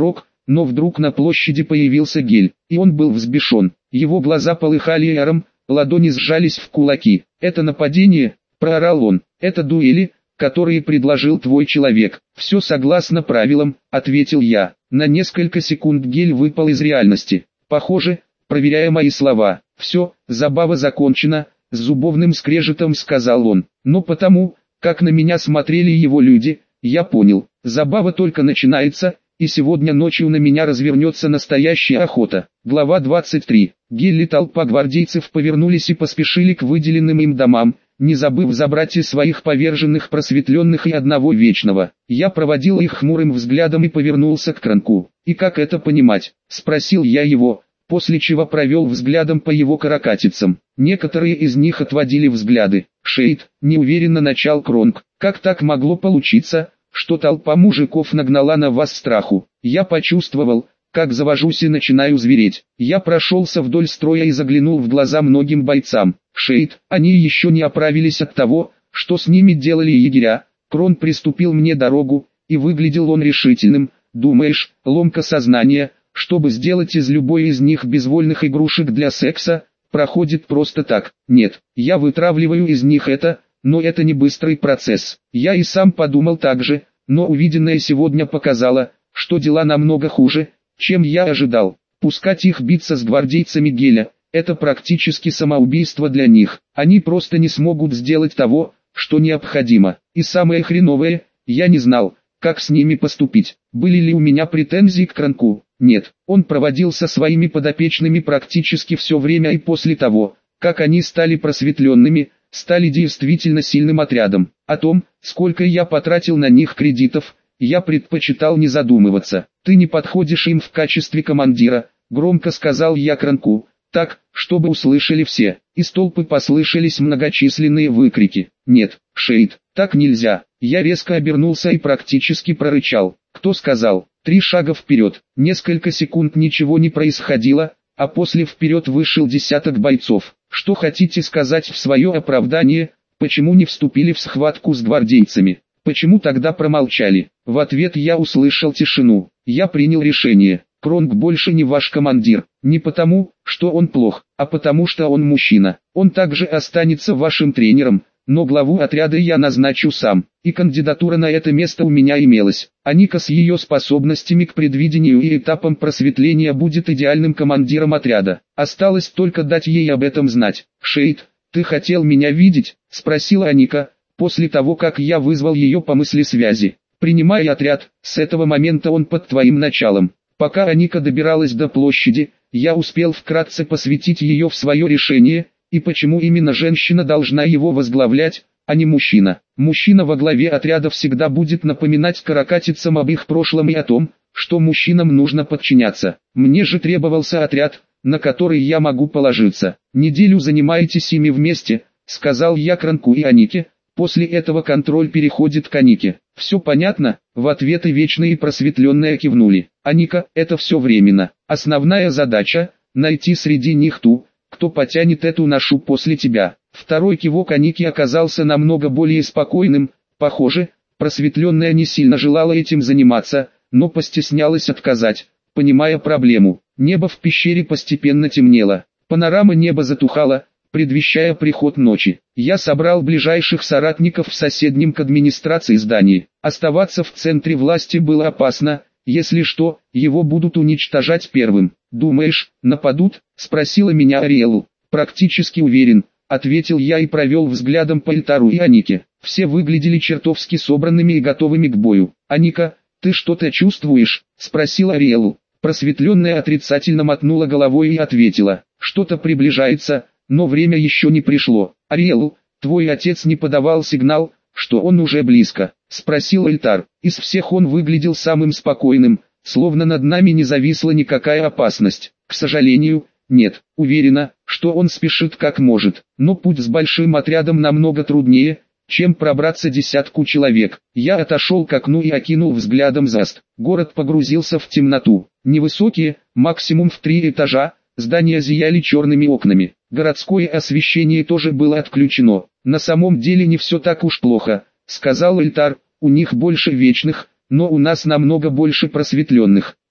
но вдруг на площади появился Гель, и он был взбешен. Его глаза полыхали яром, ладони сжались в кулаки. «Это нападение?» – проорал он. «Это дуэли, которые предложил твой человек». «Все согласно правилам», – ответил я. На несколько секунд Гель выпал из реальности. Похоже, проверяя мои слова. «Все, забава закончена», – с зубовным скрежетом сказал он. Но потому, как на меня смотрели его люди, я понял, забава только начинается, и сегодня ночью на меня развернется настоящая охота. Глава двадцать три. Гель и толпа гвардейцев повернулись и поспешили к выделенным им домам, не забыв забрать и своих поверженных просветленных и одного вечного. Я проводил их хмурым взглядом и повернулся к Кранку. «И как это понимать?» – спросил я его, после чего провел взглядом по его каракатицам. Некоторые из них отводили взгляды. «Шейд», – неуверенно начал Кронк, – «как так могло получиться, что толпа мужиков нагнала на вас страху?» Я почувствовал, как завожусь и начинаю звереть. Я прошелся вдоль строя и заглянул в глаза многим бойцам. «Шейд, они еще не оправились от того, что с ними делали егеря». Крон приступил мне дорогу, и выглядел он решительным. «Думаешь, ломка сознания, чтобы сделать из любой из них безвольных игрушек для секса, проходит просто так?» «Нет, я вытравливаю из них это, но это не быстрый процесс». Я и сам подумал так же, но увиденное сегодня показало, что дела намного хуже, чем я ожидал. Пускать их биться с гвардейцами Геля – это практически самоубийство для них. Они просто не смогут сделать того, что необходимо. И самое хреновое, я не знал, как с ними поступить. Были ли у меня претензии к Кранку? Нет. Он проводил со своими подопечными практически все время, и после того, как они стали просветленными, стали действительно сильным отрядом. О том, сколько я потратил на них кредитов, я предпочитал не задумываться. «Ты не подходишь им в качестве командира», — громко сказал я Кранку, так, чтобы услышали все. Из толпы послышались многочисленные выкрики. «Нет, Шейд, так нельзя». Я резко обернулся и практически прорычал. «Кто сказал?» Три шага вперед. Несколько секунд ничего не происходило, а после вперед вышел десяток бойцов. «Что хотите сказать в свое оправдание? Почему не вступили в схватку с гвардейцами? Почему тогда промолчали?» В ответ я услышал тишину. «Я принял решение. Кронк больше не ваш командир. Не потому, что он плох, а потому что он мужчина. Он также останется вашим тренером, но главу отряда я назначу сам. И кандидатура на это место у меня имелась. А Ника с ее способностями к предвидению и этапам просветления будет идеальным командиром отряда. Осталось только дать ей об этом знать». «Шейд, ты хотел меня видеть?» – спросила Аника, после того как я вызвал ее по мысли-связи. «Принимай отряд, с этого момента он под твоим началом». Пока Аника добиралась до площади, я успел вкратце посвятить ее в свое решение, и почему именно женщина должна его возглавлять, а не мужчина. Мужчина во главе отряда всегда будет напоминать каракатицам об их прошлом и о том, что мужчинам нужно подчиняться. Мне же требовался отряд, на который я могу положиться. «Неделю занимаетесь ими вместе», — сказал я Кранку и Анике. «После этого контроль переходит к Анике». «Все понятно?» — в ответ и Вечные и Просветленные кивнули. «Аника, это все временно. Основная задача — найти среди них ту, кто потянет эту ношу после тебя». Второй кивок Аники оказался намного более спокойным. Похоже, Просветленная не сильно желала этим заниматься, но постеснялась отказать, понимая проблему. Небо в пещере постепенно темнело. Панорама неба затухала, предвещая приход ночи. Я собрал ближайших соратников в соседнем к администрации здании. Оставаться в центре власти было опасно, если что, его будут уничтожать первым. «Думаешь, нападут?» – спросила меня Ариэлу. «Практически уверен», – ответил я и провел взглядом по Эльтару и Анике. Все выглядели чертовски собранными и готовыми к бою. «Аника, ты что-то чувствуешь?» – спросила Ариэлу. Просветленная отрицательно мотнула головой и ответила: «Что-то приближается, но время еще не пришло». «Ариэлу, твой отец не подавал сигнал, что он уже близко?» – спросил Эльтар. Из всех он выглядел самым спокойным, словно над нами не зависла никакая опасность. «К сожалению, нет. Уверена, что он спешит как может, но путь с большим отрядом намного труднее, чем пробраться десятку человек». Я отошел к окну и окинул взглядом Заст. Город погрузился в темноту. Невысокие, максимум в три этажа, здания зияли черными окнами. Городское освещение тоже было отключено. «На самом деле не все так уж плохо», — сказал Эльтар. «У них больше вечных, но у нас намного больше просветленных».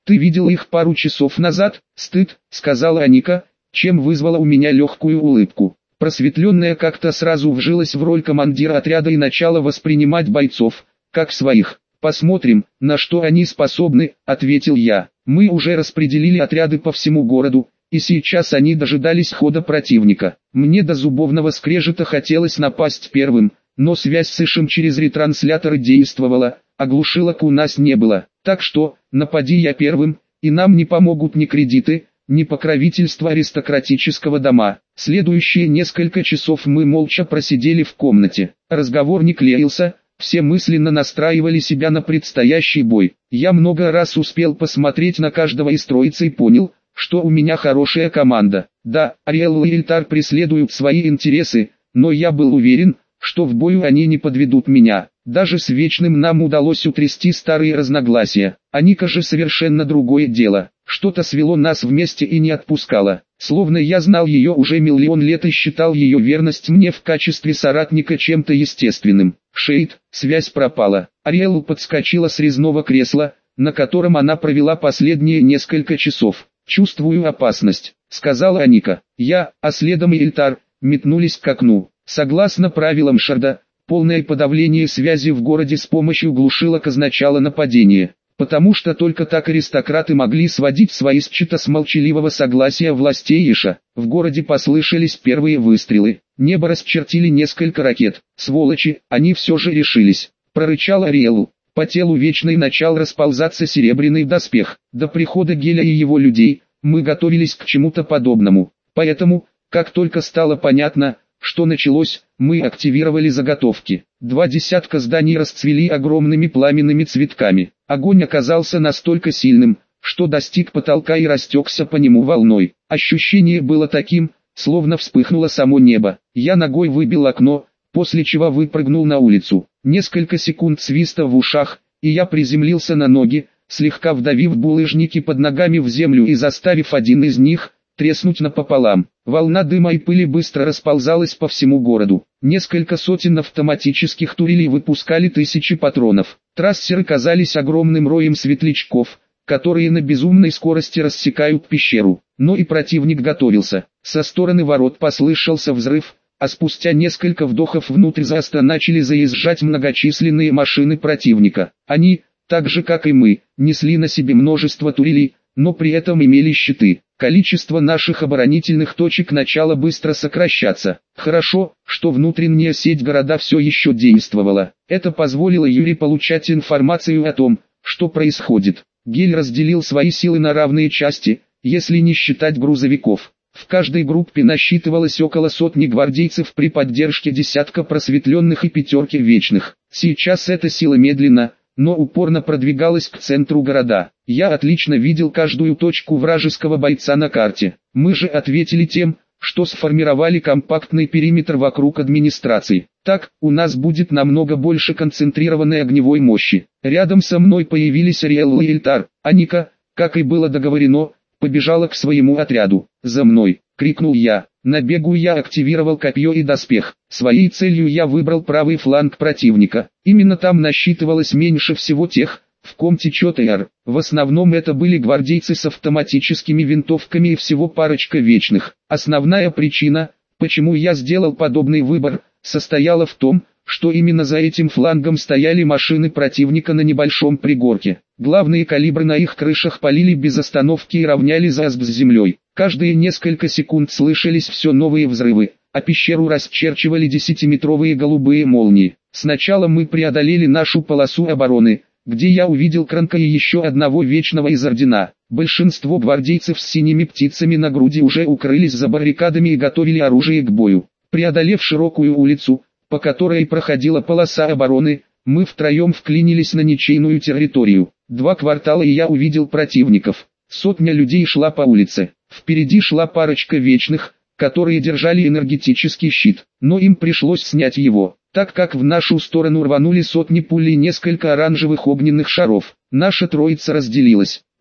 Ты видел их пару часов назад? Стыд, сказала Аника, чем вызвала у меня легкую улыбку. Просветленная как-то сразу вжилась в роль командира отряда и начала воспринимать бойцов, как своих. «Посмотрим, на что они способны», — ответил я. «Мы уже распределили отряды по всему городу, и сейчас они дожидались хода противника. Мне до зубовного скрежета хотелось напасть первым, но связь с Ишем через ретрансляторы действовала, а глушилок у нас не было. Так что, напади я первым, и нам не помогут ни кредиты, ни покровительство аристократического дома». Следующие несколько часов мы молча просидели в комнате. Разговор не клеился. Все мысленно настраивали себя на предстоящий бой. Я много раз успел посмотреть на каждого из троицы и понял, что у меня хорошая команда. Да, Ариэл и Эльтар преследуют свои интересы, но я был уверен, что в бою они не подведут меня. Даже с Вечным нам удалось утрясти старые разногласия. Аника же совершенно другое дело. Что-то свело нас вместе и не отпускало. Словно я знал ее уже миллион лет и считал ее верность мне в качестве соратника чем-то естественным. Шейд, связь пропала. Ариэл подскочила с резного кресла, на котором она провела последние несколько часов. «Чувствую опасность», — сказала Аника. Я, а следом и Эльтар, метнулись к окну. Согласно правилам Шарда, полное подавление связи в городе с помощью глушилок означало нападение. Потому что только так аристократы могли сводить свои счета с молчаливого согласия властей Иша. В городе послышались первые выстрелы. Небо расчертили несколько ракет. «Сволочи, они все же решились», — прорычал Ариэлу. По телу Вечной начал расползаться серебряный доспех. До прихода Геля и его людей, мы готовились к чему-то подобному. Поэтому, как только стало понятно, что началось, мы активировали заготовки. Два десятка зданий расцвели огромными пламенными цветками. Огонь оказался настолько сильным, что достиг потолка и растекся по нему волной. Ощущение было таким, словно вспыхнуло само небо. Я ногой выбил окно, после чего выпрыгнул на улицу. Несколько секунд свиста в ушах, и я приземлился на ноги, слегка вдавив булыжники под ногами в землю и заставив один из них треснуть напополам. Волна дыма и пыли быстро расползалась по всему городу. Несколько сотен автоматических турелей выпускали тысячи патронов. Трассеры казались огромным роем светлячков, которые на безумной скорости рассекают пещеру. Но и противник готовился. Со стороны ворот послышался взрыв, а спустя несколько вдохов внутрь заста начали заезжать многочисленные машины противника. Они, так же как и мы, несли на себе множество турелей, но при этом имели щиты. Количество наших оборонительных точек начало быстро сокращаться. Хорошо, что внутренняя сеть города все еще действовала. Это позволило Юре получать информацию о том, что происходит. Гель разделил свои силы на равные части, если не считать грузовиков. В каждой группе насчитывалось около сотни гвардейцев при поддержке десятка просветленных и пятерки вечных. Сейчас эта сила медленно, но упорно продвигалась к центру города. Я отлично видел каждую точку вражеского бойца на карте. Мы же ответили тем, что сформировали компактный периметр вокруг администрации. Так, у нас будет намного больше концентрированной огневой мощи. Рядом со мной появились Ариэл и Эльтар. Аника, как и было договорено, побежала к своему отряду. «За мной!» — крикнул я. На бегу я активировал копье и доспех. Своей целью я выбрал правый фланг противника. Именно там насчитывалось меньше всего тех, в ком течет эр. В основном это были гвардейцы с автоматическими винтовками и всего парочка вечных. Основная причина, почему я сделал подобный выбор, состояла в том, что именно за этим флангом стояли машины противника на небольшом пригорке. Главные калибры на их крышах палили без остановки и равняли засп с землей. Каждые несколько секунд слышались все новые взрывы, а пещеру расчерчивали десятиметровые голубые молнии. Сначала мы преодолели нашу полосу обороны, где я увидел Кранка и еще одного вечного из Ордена. Большинство гвардейцев с синими птицами на груди уже укрылись за баррикадами и готовили оружие к бою. Преодолев широкую улицу, по которой проходила полоса обороны, мы втроем вклинились на ничейную территорию. Два квартала и я увидел противников. Сотня людей шла по улице. Впереди шла парочка вечных, которые держали энергетический щит, но им пришлось снять его, так как в нашу сторону рванули сотни пуль и несколько оранжевых огненных шаров. Наша троица разделилась.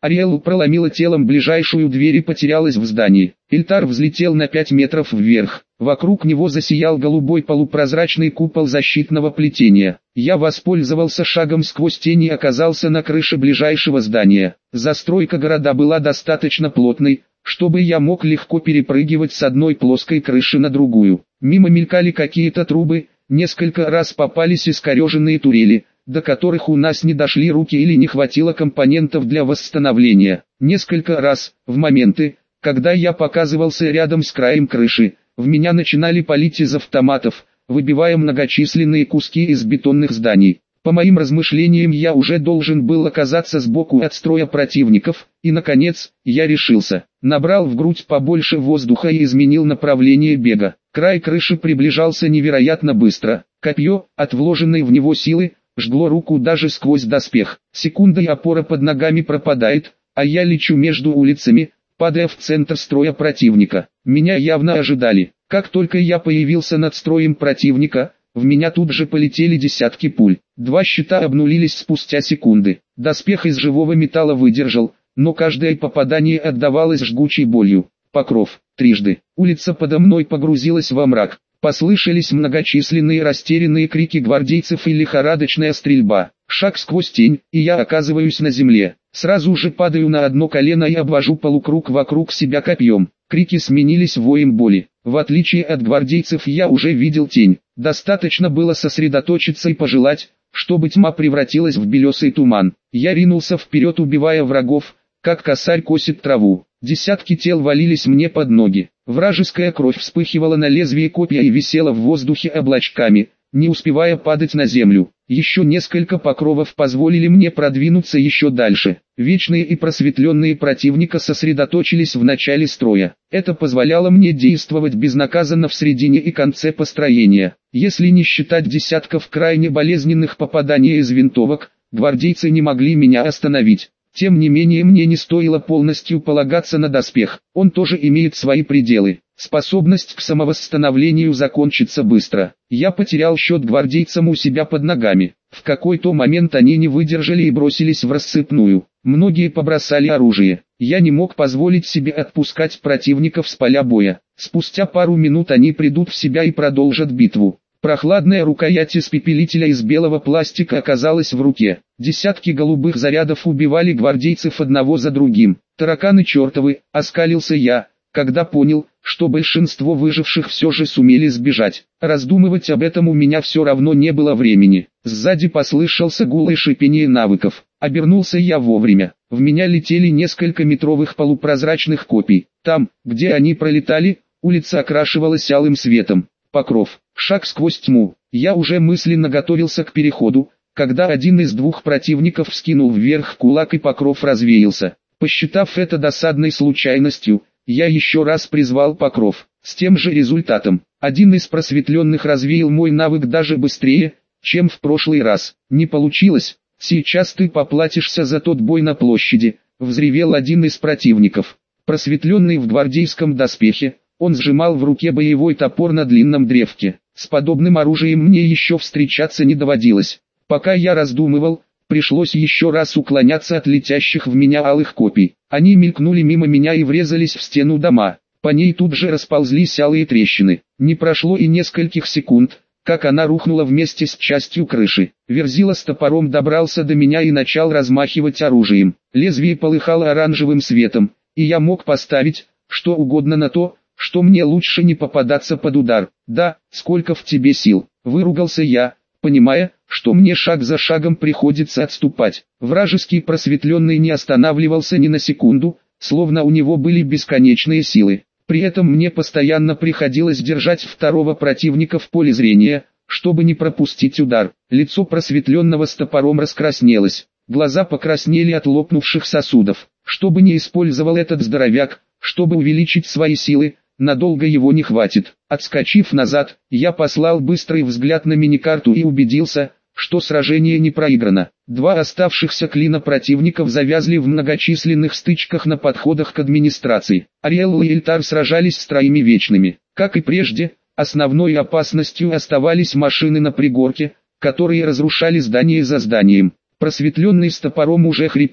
Ариэлу проломила телом ближайшую дверь и потерялась в здании. Эльтар взлетел на пять метров вверх. Вокруг него засиял голубой полупрозрачный купол защитного плетения. Я воспользовался шагом сквозь тень и оказался на крыше ближайшего здания. Застройка города была достаточно плотной, чтобы я мог легко перепрыгивать с одной плоской крыши на другую. Мимо мелькали какие-то трубы, несколько раз попались искореженные турели, до которых у нас не дошли руки или не хватило компонентов для восстановления. Несколько раз, в моменты, когда я показывался рядом с краем крыши, в меня начинали палить из автоматов, выбивая многочисленные куски из бетонных зданий. По моим размышлениям, я уже должен был оказаться сбоку от строя противников, и наконец, я решился. Набрал в грудь побольше воздуха и изменил направление бега. Край крыши приближался невероятно быстро. Копье, от вложенной в него силы, жгло руку даже сквозь доспех. Секунда и опора под ногами пропадает, а я лечу между улицами, падая в центр строя противника. Меня явно ожидали. Как только я появился над строем противника, в меня тут же полетели десятки пуль. Два щита обнулились спустя секунды. Доспех из живого металла выдержал, но каждое попадание отдавалось жгучей болью. Покров. Трижды. Улица подо мной погрузилась во мрак. Послышались многочисленные растерянные крики гвардейцев и лихорадочная стрельба. Шаг сквозь тень, и я оказываюсь на земле. Сразу же падаю на одно колено и обвожу полукруг вокруг себя копьем. Крики сменились воем боли. В отличие от гвардейцев, я уже видел тень. Достаточно было сосредоточиться и пожелать, чтобы тьма превратилась в белесый туман. Я ринулся вперед, убивая врагов, как косарь косит траву. Десятки тел валились мне под ноги. Вражеская кровь вспыхивала на лезвие копья и висела в воздухе облачками, не успевая падать на землю. Еще несколько покровов позволили мне продвинуться еще дальше. Вечные и просветленные противника сосредоточились в начале строя. Это позволяло мне действовать безнаказанно в середине и конце построения. Если не считать десятков крайне болезненных попаданий из винтовок, гвардейцы не могли меня остановить. Тем не менее, мне не стоило полностью полагаться на доспех. Он тоже имеет свои пределы. Способность к самовосстановлению закончится быстро. Я потерял счет гвардейцам у себя под ногами. В какой-то момент они не выдержали и бросились в рассыпную. Многие побросали оружие. Я не мог позволить себе отпускать противников с поля боя. Спустя пару минут они придут в себя и продолжат битву. Прохладная рукоять испепелителя из белого пластика оказалась в руке. Десятки голубых зарядов убивали гвардейцев одного за другим. Тараканы чертовы, оскалился я, когда понял, что большинство выживших все же сумели сбежать. Раздумывать об этом у меня все равно не было времени. Сзади послышался гул и шипение навыков. Обернулся я вовремя. В меня летели несколько метровых полупрозрачных копий. Там, где они пролетали, улица окрашивалась алым светом. Покров. Шаг сквозь тьму. Я уже мысленно готовился к переходу, когда один из двух противников вскинул вверх кулак и покров развеялся. Посчитав это досадной случайностью, я еще раз призвал покров. С тем же результатом. Один из просветленных развеял мой навык даже быстрее, чем в прошлый раз. Не получилось. Сейчас ты поплатишься за тот бой на площади, взревел один из противников. Просветленный в гвардейском доспехе, он сжимал в руке боевой топор на длинном древке. С подобным оружием мне еще встречаться не доводилось. Пока я раздумывал, пришлось еще раз уклоняться от летящих в меня алых копий. Они мелькнули мимо меня и врезались в стену дома. По ней тут же расползлись алые трещины. Не прошло и нескольких секунд, как она рухнула вместе с частью крыши. Верзила с топором добрался до меня и начал размахивать оружием. Лезвие полыхало оранжевым светом, и я мог поставить что угодно на то, что мне лучше не попадаться под удар. Да, сколько в тебе сил, выругался я, понимая, что мне шаг за шагом приходится отступать. Вражеский просветленный не останавливался ни на секунду, словно у него были бесконечные силы. При этом мне постоянно приходилось держать второго противника в поле зрения, чтобы не пропустить удар. Лицо просветленного с топором раскраснелось, глаза покраснели от лопнувших сосудов. Чтобы не использовал этот здоровяк, чтобы увеличить свои силы, надолго его не хватит. Отскочив назад, я послал быстрый взгляд на миникарту и убедился, что сражение не проиграно. Два оставшихся клина противников завязли в многочисленных стычках на подходах к администрации. Ариэлла и Эльтар сражались с троими вечными. Как и прежде, основной опасностью оставались машины на пригорке, которые разрушали здание за зданием. Просветленный с топором уже хрипел,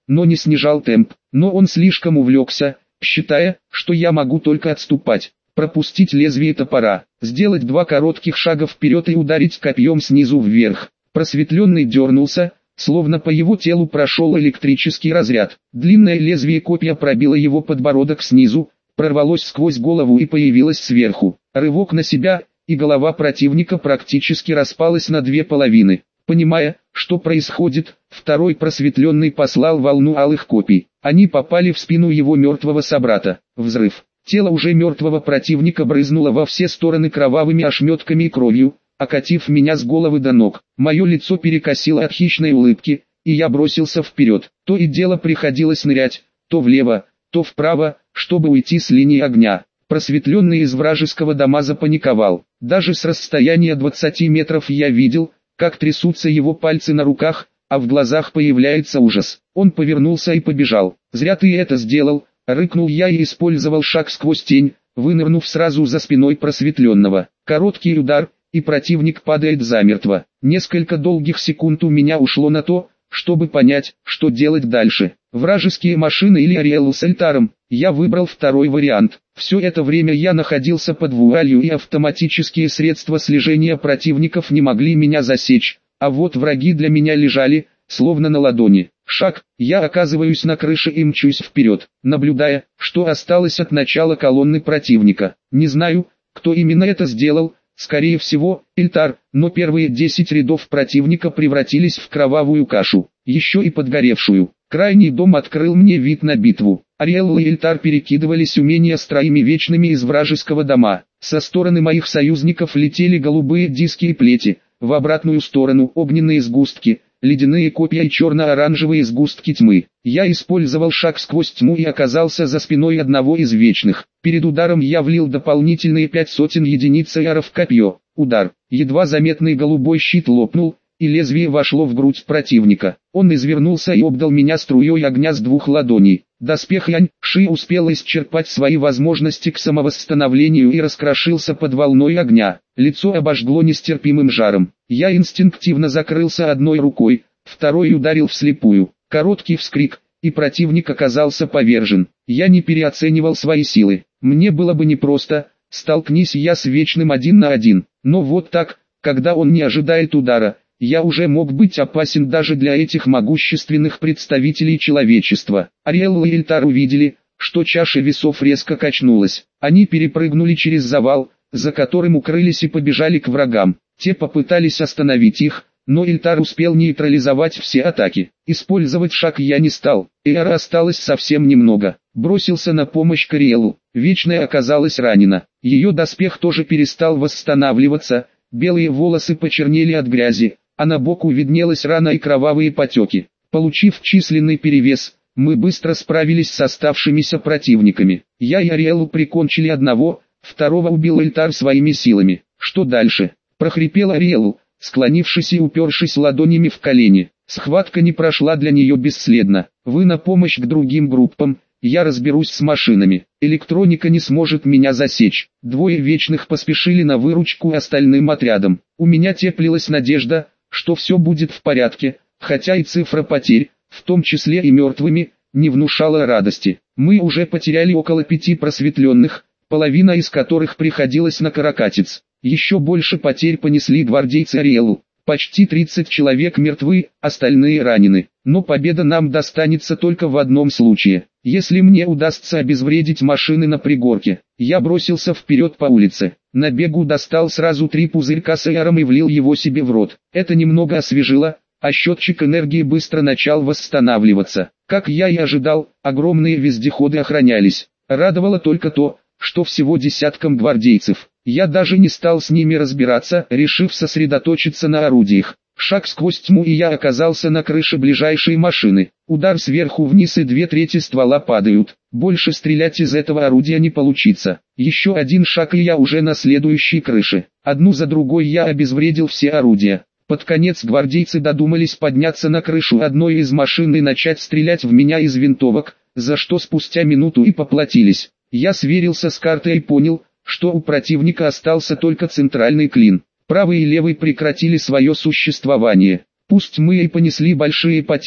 но не снижал темп. Но он слишком увлекся, считая, что я могу только отступать, пропустить лезвие топора, сделать два коротких шага вперед и ударить копьем снизу вверх. Просветленный дернулся, словно по его телу прошел электрический разряд. Длинное лезвие копья пробило его подбородок снизу, прорвалось сквозь голову и появилось сверху. Рывок на себя, и голова противника практически распалась на две половины. Понимая, что происходит, второй просветленный послал волну алых копий. Они попали в спину его мертвого собрата. Взрыв. Тело уже мертвого противника брызнуло во все стороны кровавыми ошметками и кровью, окатив меня с головы до ног. Мое лицо перекосило от хищной улыбки, и я бросился вперед. То и дело приходилось нырять, то влево, то вправо, чтобы уйти с линии огня. Просветленный из вражеского дома запаниковал. Даже с расстояния двадцати метров я видел, как трясутся его пальцы на руках, а в глазах появляется ужас. Он повернулся и побежал. «Зря ты это сделал», — рыкнул я и использовал шаг сквозь тень, вынырнув сразу за спиной просветленного. Короткий удар, и противник падает замертво. Несколько долгих секунд у меня ушло на то, чтобы понять, что делать дальше. Вражеские машины или Ариэлу с Эльтаром. Я выбрал второй вариант. Все это время я находился под вуалью, и автоматические средства слежения противников не могли меня засечь, а вот враги для меня лежали, словно на ладони. Шаг, я оказываюсь на крыше и мчусь вперед, наблюдая, что осталось от начала колонны противника. Не знаю, кто именно это сделал, скорее всего, Эльтар, но первые десять рядов противника превратились в кровавую кашу, еще и подгоревшую. Крайний дом открыл мне вид на битву. Ариэлла и Эльтар перекидывались умения строями вечными из вражеского дома. Со стороны моих союзников летели голубые диски и плети, в обратную сторону огненные сгустки, ледяные копья и черно-оранжевые сгустки тьмы. Я использовал шаг сквозь тьму и оказался за спиной одного из вечных. Перед ударом я влил дополнительные пять сотен единиц эра в копье. Удар. Едва заметный голубой щит лопнул, и лезвие вошло в грудь противника. Он извернулся и обдал меня струей огня с двух ладоней. Доспех Янь Ши успел исчерпать свои возможности к самовосстановлению и раскрошился под волной огня. Лицо обожгло нестерпимым жаром. Я инстинктивно закрылся одной рукой, второй ударил вслепую. Короткий вскрик, и противник оказался повержен. Я не переоценивал свои силы. Мне было бы непросто, столкнись я с вечным один на один. Но вот так, когда он не ожидает удара, я уже мог быть опасен даже для этих могущественных представителей человечества. Ариэлла и Эльтар увидели, что чаша весов резко качнулась. Они перепрыгнули через завал, за которым укрылись, и побежали к врагам. Те попытались остановить их, но Эльтар успел нейтрализовать все атаки. Использовать шаг я не стал. Эра осталось совсем немного. Бросился на помощь к Ариэллу. Вечная оказалась ранена. Ее доспех тоже перестал восстанавливаться, белые волосы почернели от грязи, а на боку виднелась рана и кровавые потеки. Получив численный перевес, мы быстро справились с оставшимися противниками. Я и Ариэллу прикончили одного, второго убил Эльтар своими силами. Что дальше? Прохрипел Ариэллу, склонившись и упершись ладонями в колени. Схватка не прошла для нее бесследно. Вы на помощь к другим группам, я разберусь с машинами. Электроника не сможет меня засечь. Двое вечных поспешили на выручку остальным отрядам. У меня теплилась надежда, что все будет в порядке, хотя и цифра потерь, в том числе и мертвыми, не внушала радости. Мы уже потеряли около пяти просветленных, половина из которых приходилась на каракатиц. Еще больше потерь понесли гвардейцы Ариэллу. Почти тридцать человек мертвы, остальные ранены. Но победа нам достанется только в одном случае. Если мне удастся обезвредить машины на пригорке. Я бросился вперед по улице. На бегу достал сразу три пузырька с эйром и влил его себе в рот. Это немного освежило, а счетчик энергии быстро начал восстанавливаться. Как я и ожидал, огромные вездеходы охранялись. Радовало только то, что всего десятком гвардейцев. Я даже не стал с ними разбираться, решив сосредоточиться на орудиях. Шаг сквозь тьму, и я оказался на крыше ближайшей машины. Удар сверху вниз, и две трети ствола падают. Больше стрелять из этого орудия не получится. Еще один шаг, и я уже на следующей крыше. Одну за другой я обезвредил все орудия. Под конец гвардейцы додумались подняться на крышу одной из машин и начать стрелять в меня из винтовок, за что спустя минуту и поплатились. Я сверился с картой и понял, что у противника остался только центральный клин. Правый и левый прекратили свое существование. Пусть мы и понесли большие потери,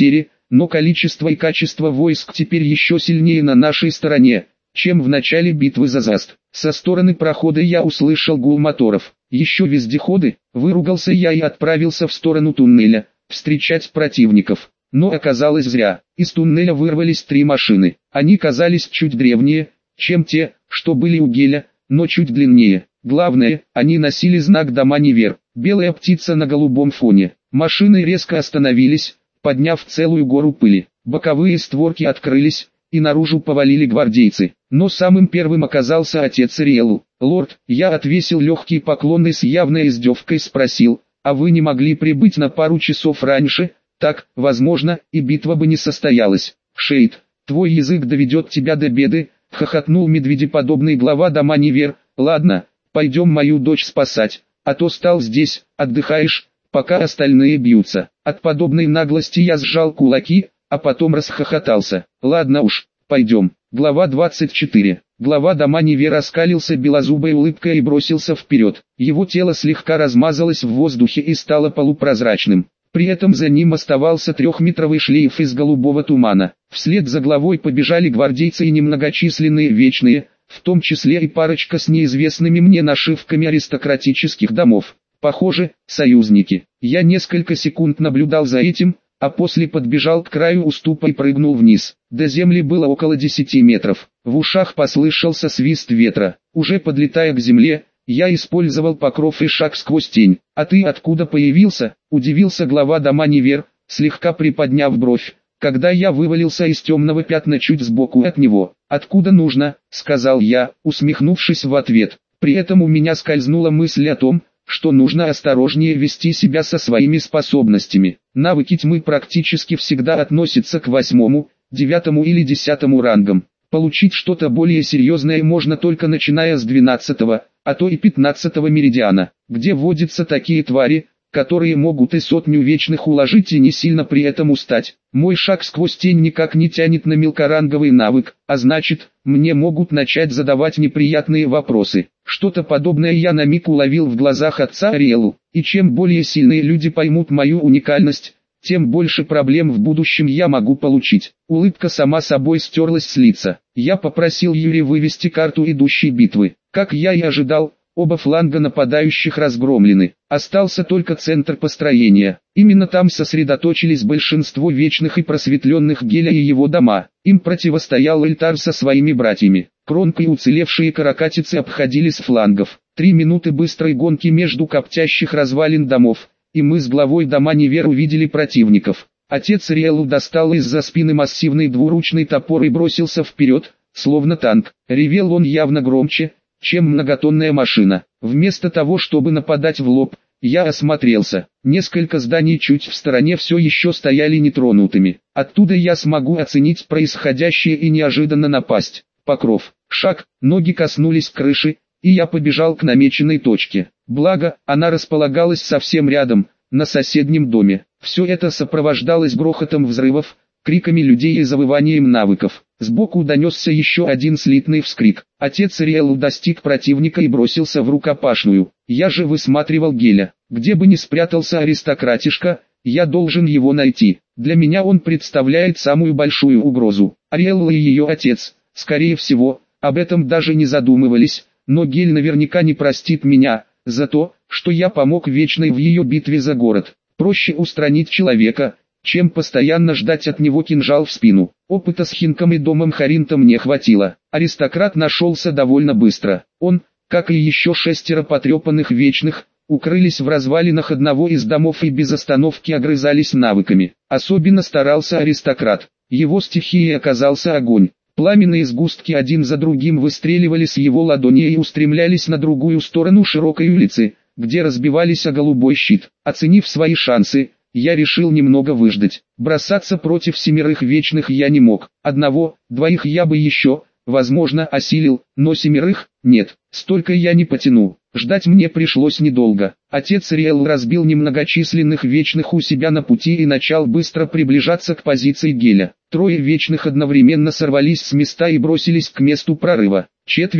но количество и качество войск теперь еще сильнее на нашей стороне, чем в начале битвы за Заст. Со стороны прохода я услышал гул моторов. Еще вездеходы, выругался я и отправился в сторону туннеля, встречать противников. Но оказалось зря. Из туннеля вырвались три машины. Они казались чуть древнее, чем те, что были у Геля, но чуть длиннее. Главное, они носили знак «Дома Невер», белая птица на голубом фоне. Машины резко остановились, подняв целую гору пыли. Боковые створки открылись, и наружу повалили гвардейцы. Но самым первым оказался отец Ириэлу. «Лорд», я отвесил легкий поклон и с явной издевкой спросил, «а вы не могли прибыть на пару часов раньше? Так, возможно, и битва бы не состоялась». «Шейд, твой язык доведет тебя до беды», — хохотнул медведеподобный глава Дома Невер. «Ладно, пойдем мою дочь спасать, а то стал здесь, отдыхаешь, пока остальные бьются». От подобной наглости я сжал кулаки, а потом расхохотался. «Ладно уж, пойдем». Глава двадцать четыре. Глава Дома Невер оскалился белозубой улыбкой и бросился вперед. Его тело слегка размазалось в воздухе и стало полупрозрачным. При этом за ним оставался трехметровый шлейф из голубого тумана. Вслед за главой побежали гвардейцы и немногочисленные вечные, в том числе и парочка с неизвестными мне нашивками аристократических домов. Похоже, союзники. Я несколько секунд наблюдал за этим, а после подбежал к краю уступа и прыгнул вниз. До земли было около десяти метров. В ушах послышался свист ветра. Уже подлетая к земле, я использовал покров и шаг сквозь тень. «А ты откуда появился?» – удивился глава Дома Невер, слегка приподняв бровь, когда я вывалился из темного пятна чуть сбоку от него. «Откуда нужно?» – сказал я, усмехнувшись в ответ. При этом у меня скользнула мысль о том, что нужно осторожнее вести себя со своими способностями. Навыки тьмы практически всегда относятся к восьмому, девятому или десятому рангам. Получить что-то более серьезное можно только начиная с двенадцатого, а то и пятнадцатого меридиана, где водятся такие твари, которые могут и сотню вечных уложить и не сильно при этом устать. Мой шаг сквозь тень никак не тянет на мелкоранговый навык, а значит, мне могут начать задавать неприятные вопросы. Что-то подобное я на миг уловил в глазах отца Ариэлу, и чем более сильные люди поймут мою уникальность, тем больше проблем в будущем я могу получить. Улыбка сама собой стерлась с лица. Я попросил Юрия вывести карту идущей битвы. Как я и ожидал, оба фланга нападающих разгромлены. Остался только центр построения. Именно там сосредоточились большинство вечных и просветленных Геля и его дома. Им противостоял Эльтар со своими братьями. Кронка и уцелевшие каракатицы обходили с флангов. Три минуты быстрой гонки между коптящих развалин домов, и мы с главой Дома Невер увидели противников. Отец Риэлу достал из-за спины массивный двуручный топор и бросился вперед, словно танк. Ревел он явно громче, чем многотонная машина. Вместо того, чтобы нападать в лоб, я осмотрелся. Несколько зданий чуть в стороне все еще стояли нетронутыми. Оттуда я смогу оценить происходящее и неожиданно напасть. Покров, шаг, ноги коснулись крыши, и я побежал к намеченной точке. Благо, она располагалась совсем рядом, на соседнем доме. Все это сопровождалось грохотом взрывов, криками людей и завыванием навыков. Сбоку донесся еще один слитный вскрик. Отец Риэлу достиг противника и бросился в рукопашную. Я же высматривал Геля. Где бы ни спрятался аристократишка, я должен его найти. Для меня он представляет самую большую угрозу. Ариэлла и ее отец, скорее всего, об этом даже не задумывались, но Гель наверняка не простит меня за то, что я помог Вечной в ее битве за город. Проще устранить человека, чем постоянно ждать от него кинжал в спину. Опыта с Хинком и домом Харинта мне хватило. Аристократ нашелся довольно быстро. Он, как и еще шестеро потрепанных Вечных, укрылись в развалинах одного из домов и без остановки огрызались навыками. Особенно старался аристократ. Его стихией оказался огонь. Пламенные сгустки один за другим выстреливали с его ладони и устремлялись на другую сторону широкой улицы, где разбивались о голубой щит. Оценив свои шансы, я решил немного выждать. Бросаться против семерых вечных я не мог. Одного, двоих я бы еще, возможно, осилил, но семерых – нет. Столько я не потяну. Ждать мне пришлось недолго. Отец Риэл разбил немногочисленных вечных у себя на пути и начал быстро приближаться к позиции Геля. Трое вечных одновременно сорвались с места и бросились к месту прорыва. Четверо,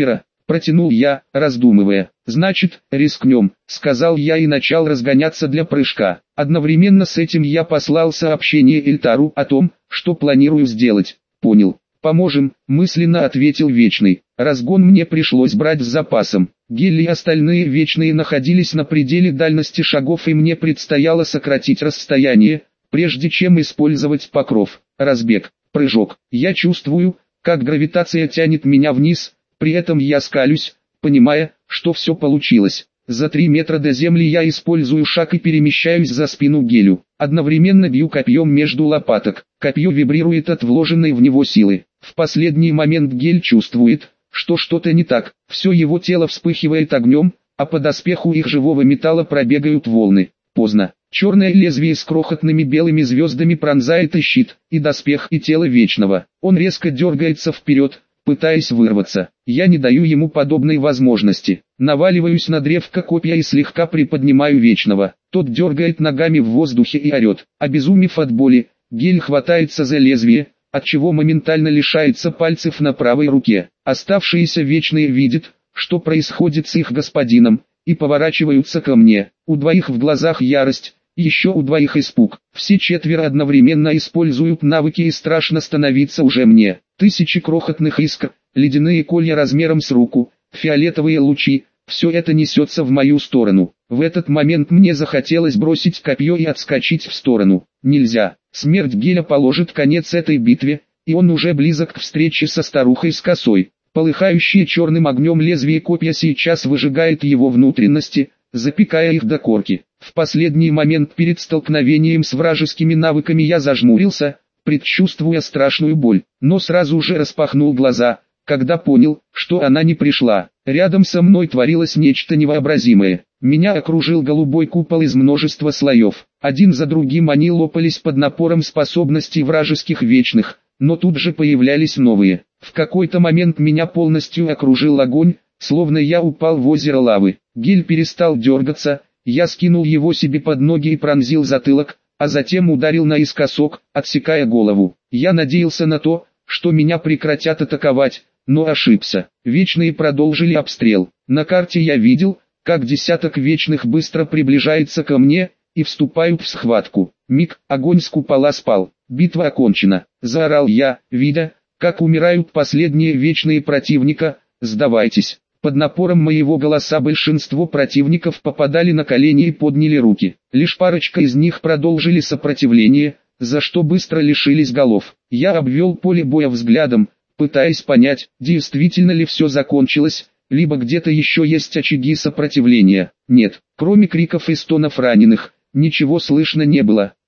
Протянул я, раздумывая. «Значит, рискнем», — сказал я и начал разгоняться для прыжка. Одновременно с этим я послал сообщение Эльтару о том, что планирую сделать. «Понял. Поможем», — мысленно ответил Вечный. Разгон мне пришлось брать с запасом. Гель и остальные Вечные находились на пределе дальности шагов, и мне предстояло сократить расстояние, прежде чем использовать покров. Разбег, прыжок. Я чувствую, как гравитация тянет меня вниз, при этом я скалюсь, понимая, что все получилось. За три метра до земли я использую шаг и перемещаюсь за спину Гелю. Одновременно бью копьем между лопаток. Копье вибрирует от вложенной в него силы. В последний момент Гель чувствует, что что-то не так. Все его тело вспыхивает огнем, а по доспеху их живого металла пробегают волны. Поздно. Черное лезвие с крохотными белыми звездами пронзает и щит, и доспех, и тело Вечного. Он резко дергается вперед, пытаясь вырваться. Я не даю ему подобной возможности. Наваливаюсь на древко копья и слегка приподнимаю Вечного. Тот дергает ногами в воздухе и орет. Обезумев от боли, Гель хватается за лезвие, отчего моментально лишается пальцев на правой руке. Оставшиеся Вечные видят, что происходит с их господином, и поворачиваются ко мне. У двоих в глазах ярость, еще у двоих испуг. Все четверо одновременно используют навыки, и страшно становиться уже мне. Тысячи крохотных искр, ледяные колья размером с руку, фиолетовые лучи, все это несется в мою сторону. В этот момент мне захотелось бросить копье и отскочить в сторону. Нельзя. Смерть Геля положит конец этой битве, и он уже близок к встрече со старухой с косой. Полыхающее черным огнем лезвие копья сейчас выжигает его внутренности, запекая их до корки. В последний момент перед столкновением с вражескими навыками я зажмурился, предчувствуя страшную боль, но сразу же распахнул глаза, когда понял, что она не пришла. Рядом со мной творилось нечто невообразимое. Меня окружил голубой купол из множества слоев. Один за другим они лопались под напором способностей вражеских Вечных, но тут же появлялись новые. В какой-то момент меня полностью окружил огонь, словно я упал в озеро лавы. Гель перестал дергаться, я скинул его себе под ноги и пронзил затылок, а затем ударил наискосок, отсекая голову. Я надеялся на то, что меня прекратят атаковать, но ошибся. Вечные продолжили обстрел. На карте я видел, как десяток Вечных быстро приближается ко мне, и вступают в схватку. Миг, огонь с купола спал. Битва окончена. Заорал я, видя, как умирают последние Вечные противника. Сдавайтесь. Под напором моего голоса большинство противников попадали на колени и подняли руки. Лишь парочка из них продолжили сопротивление, за что быстро лишились голов. Я обвел поле боя взглядом, пытаясь понять, действительно ли все закончилось, либо где-то еще есть очаги сопротивления. Нет, кроме криков и стонов раненых, ничего слышно не было.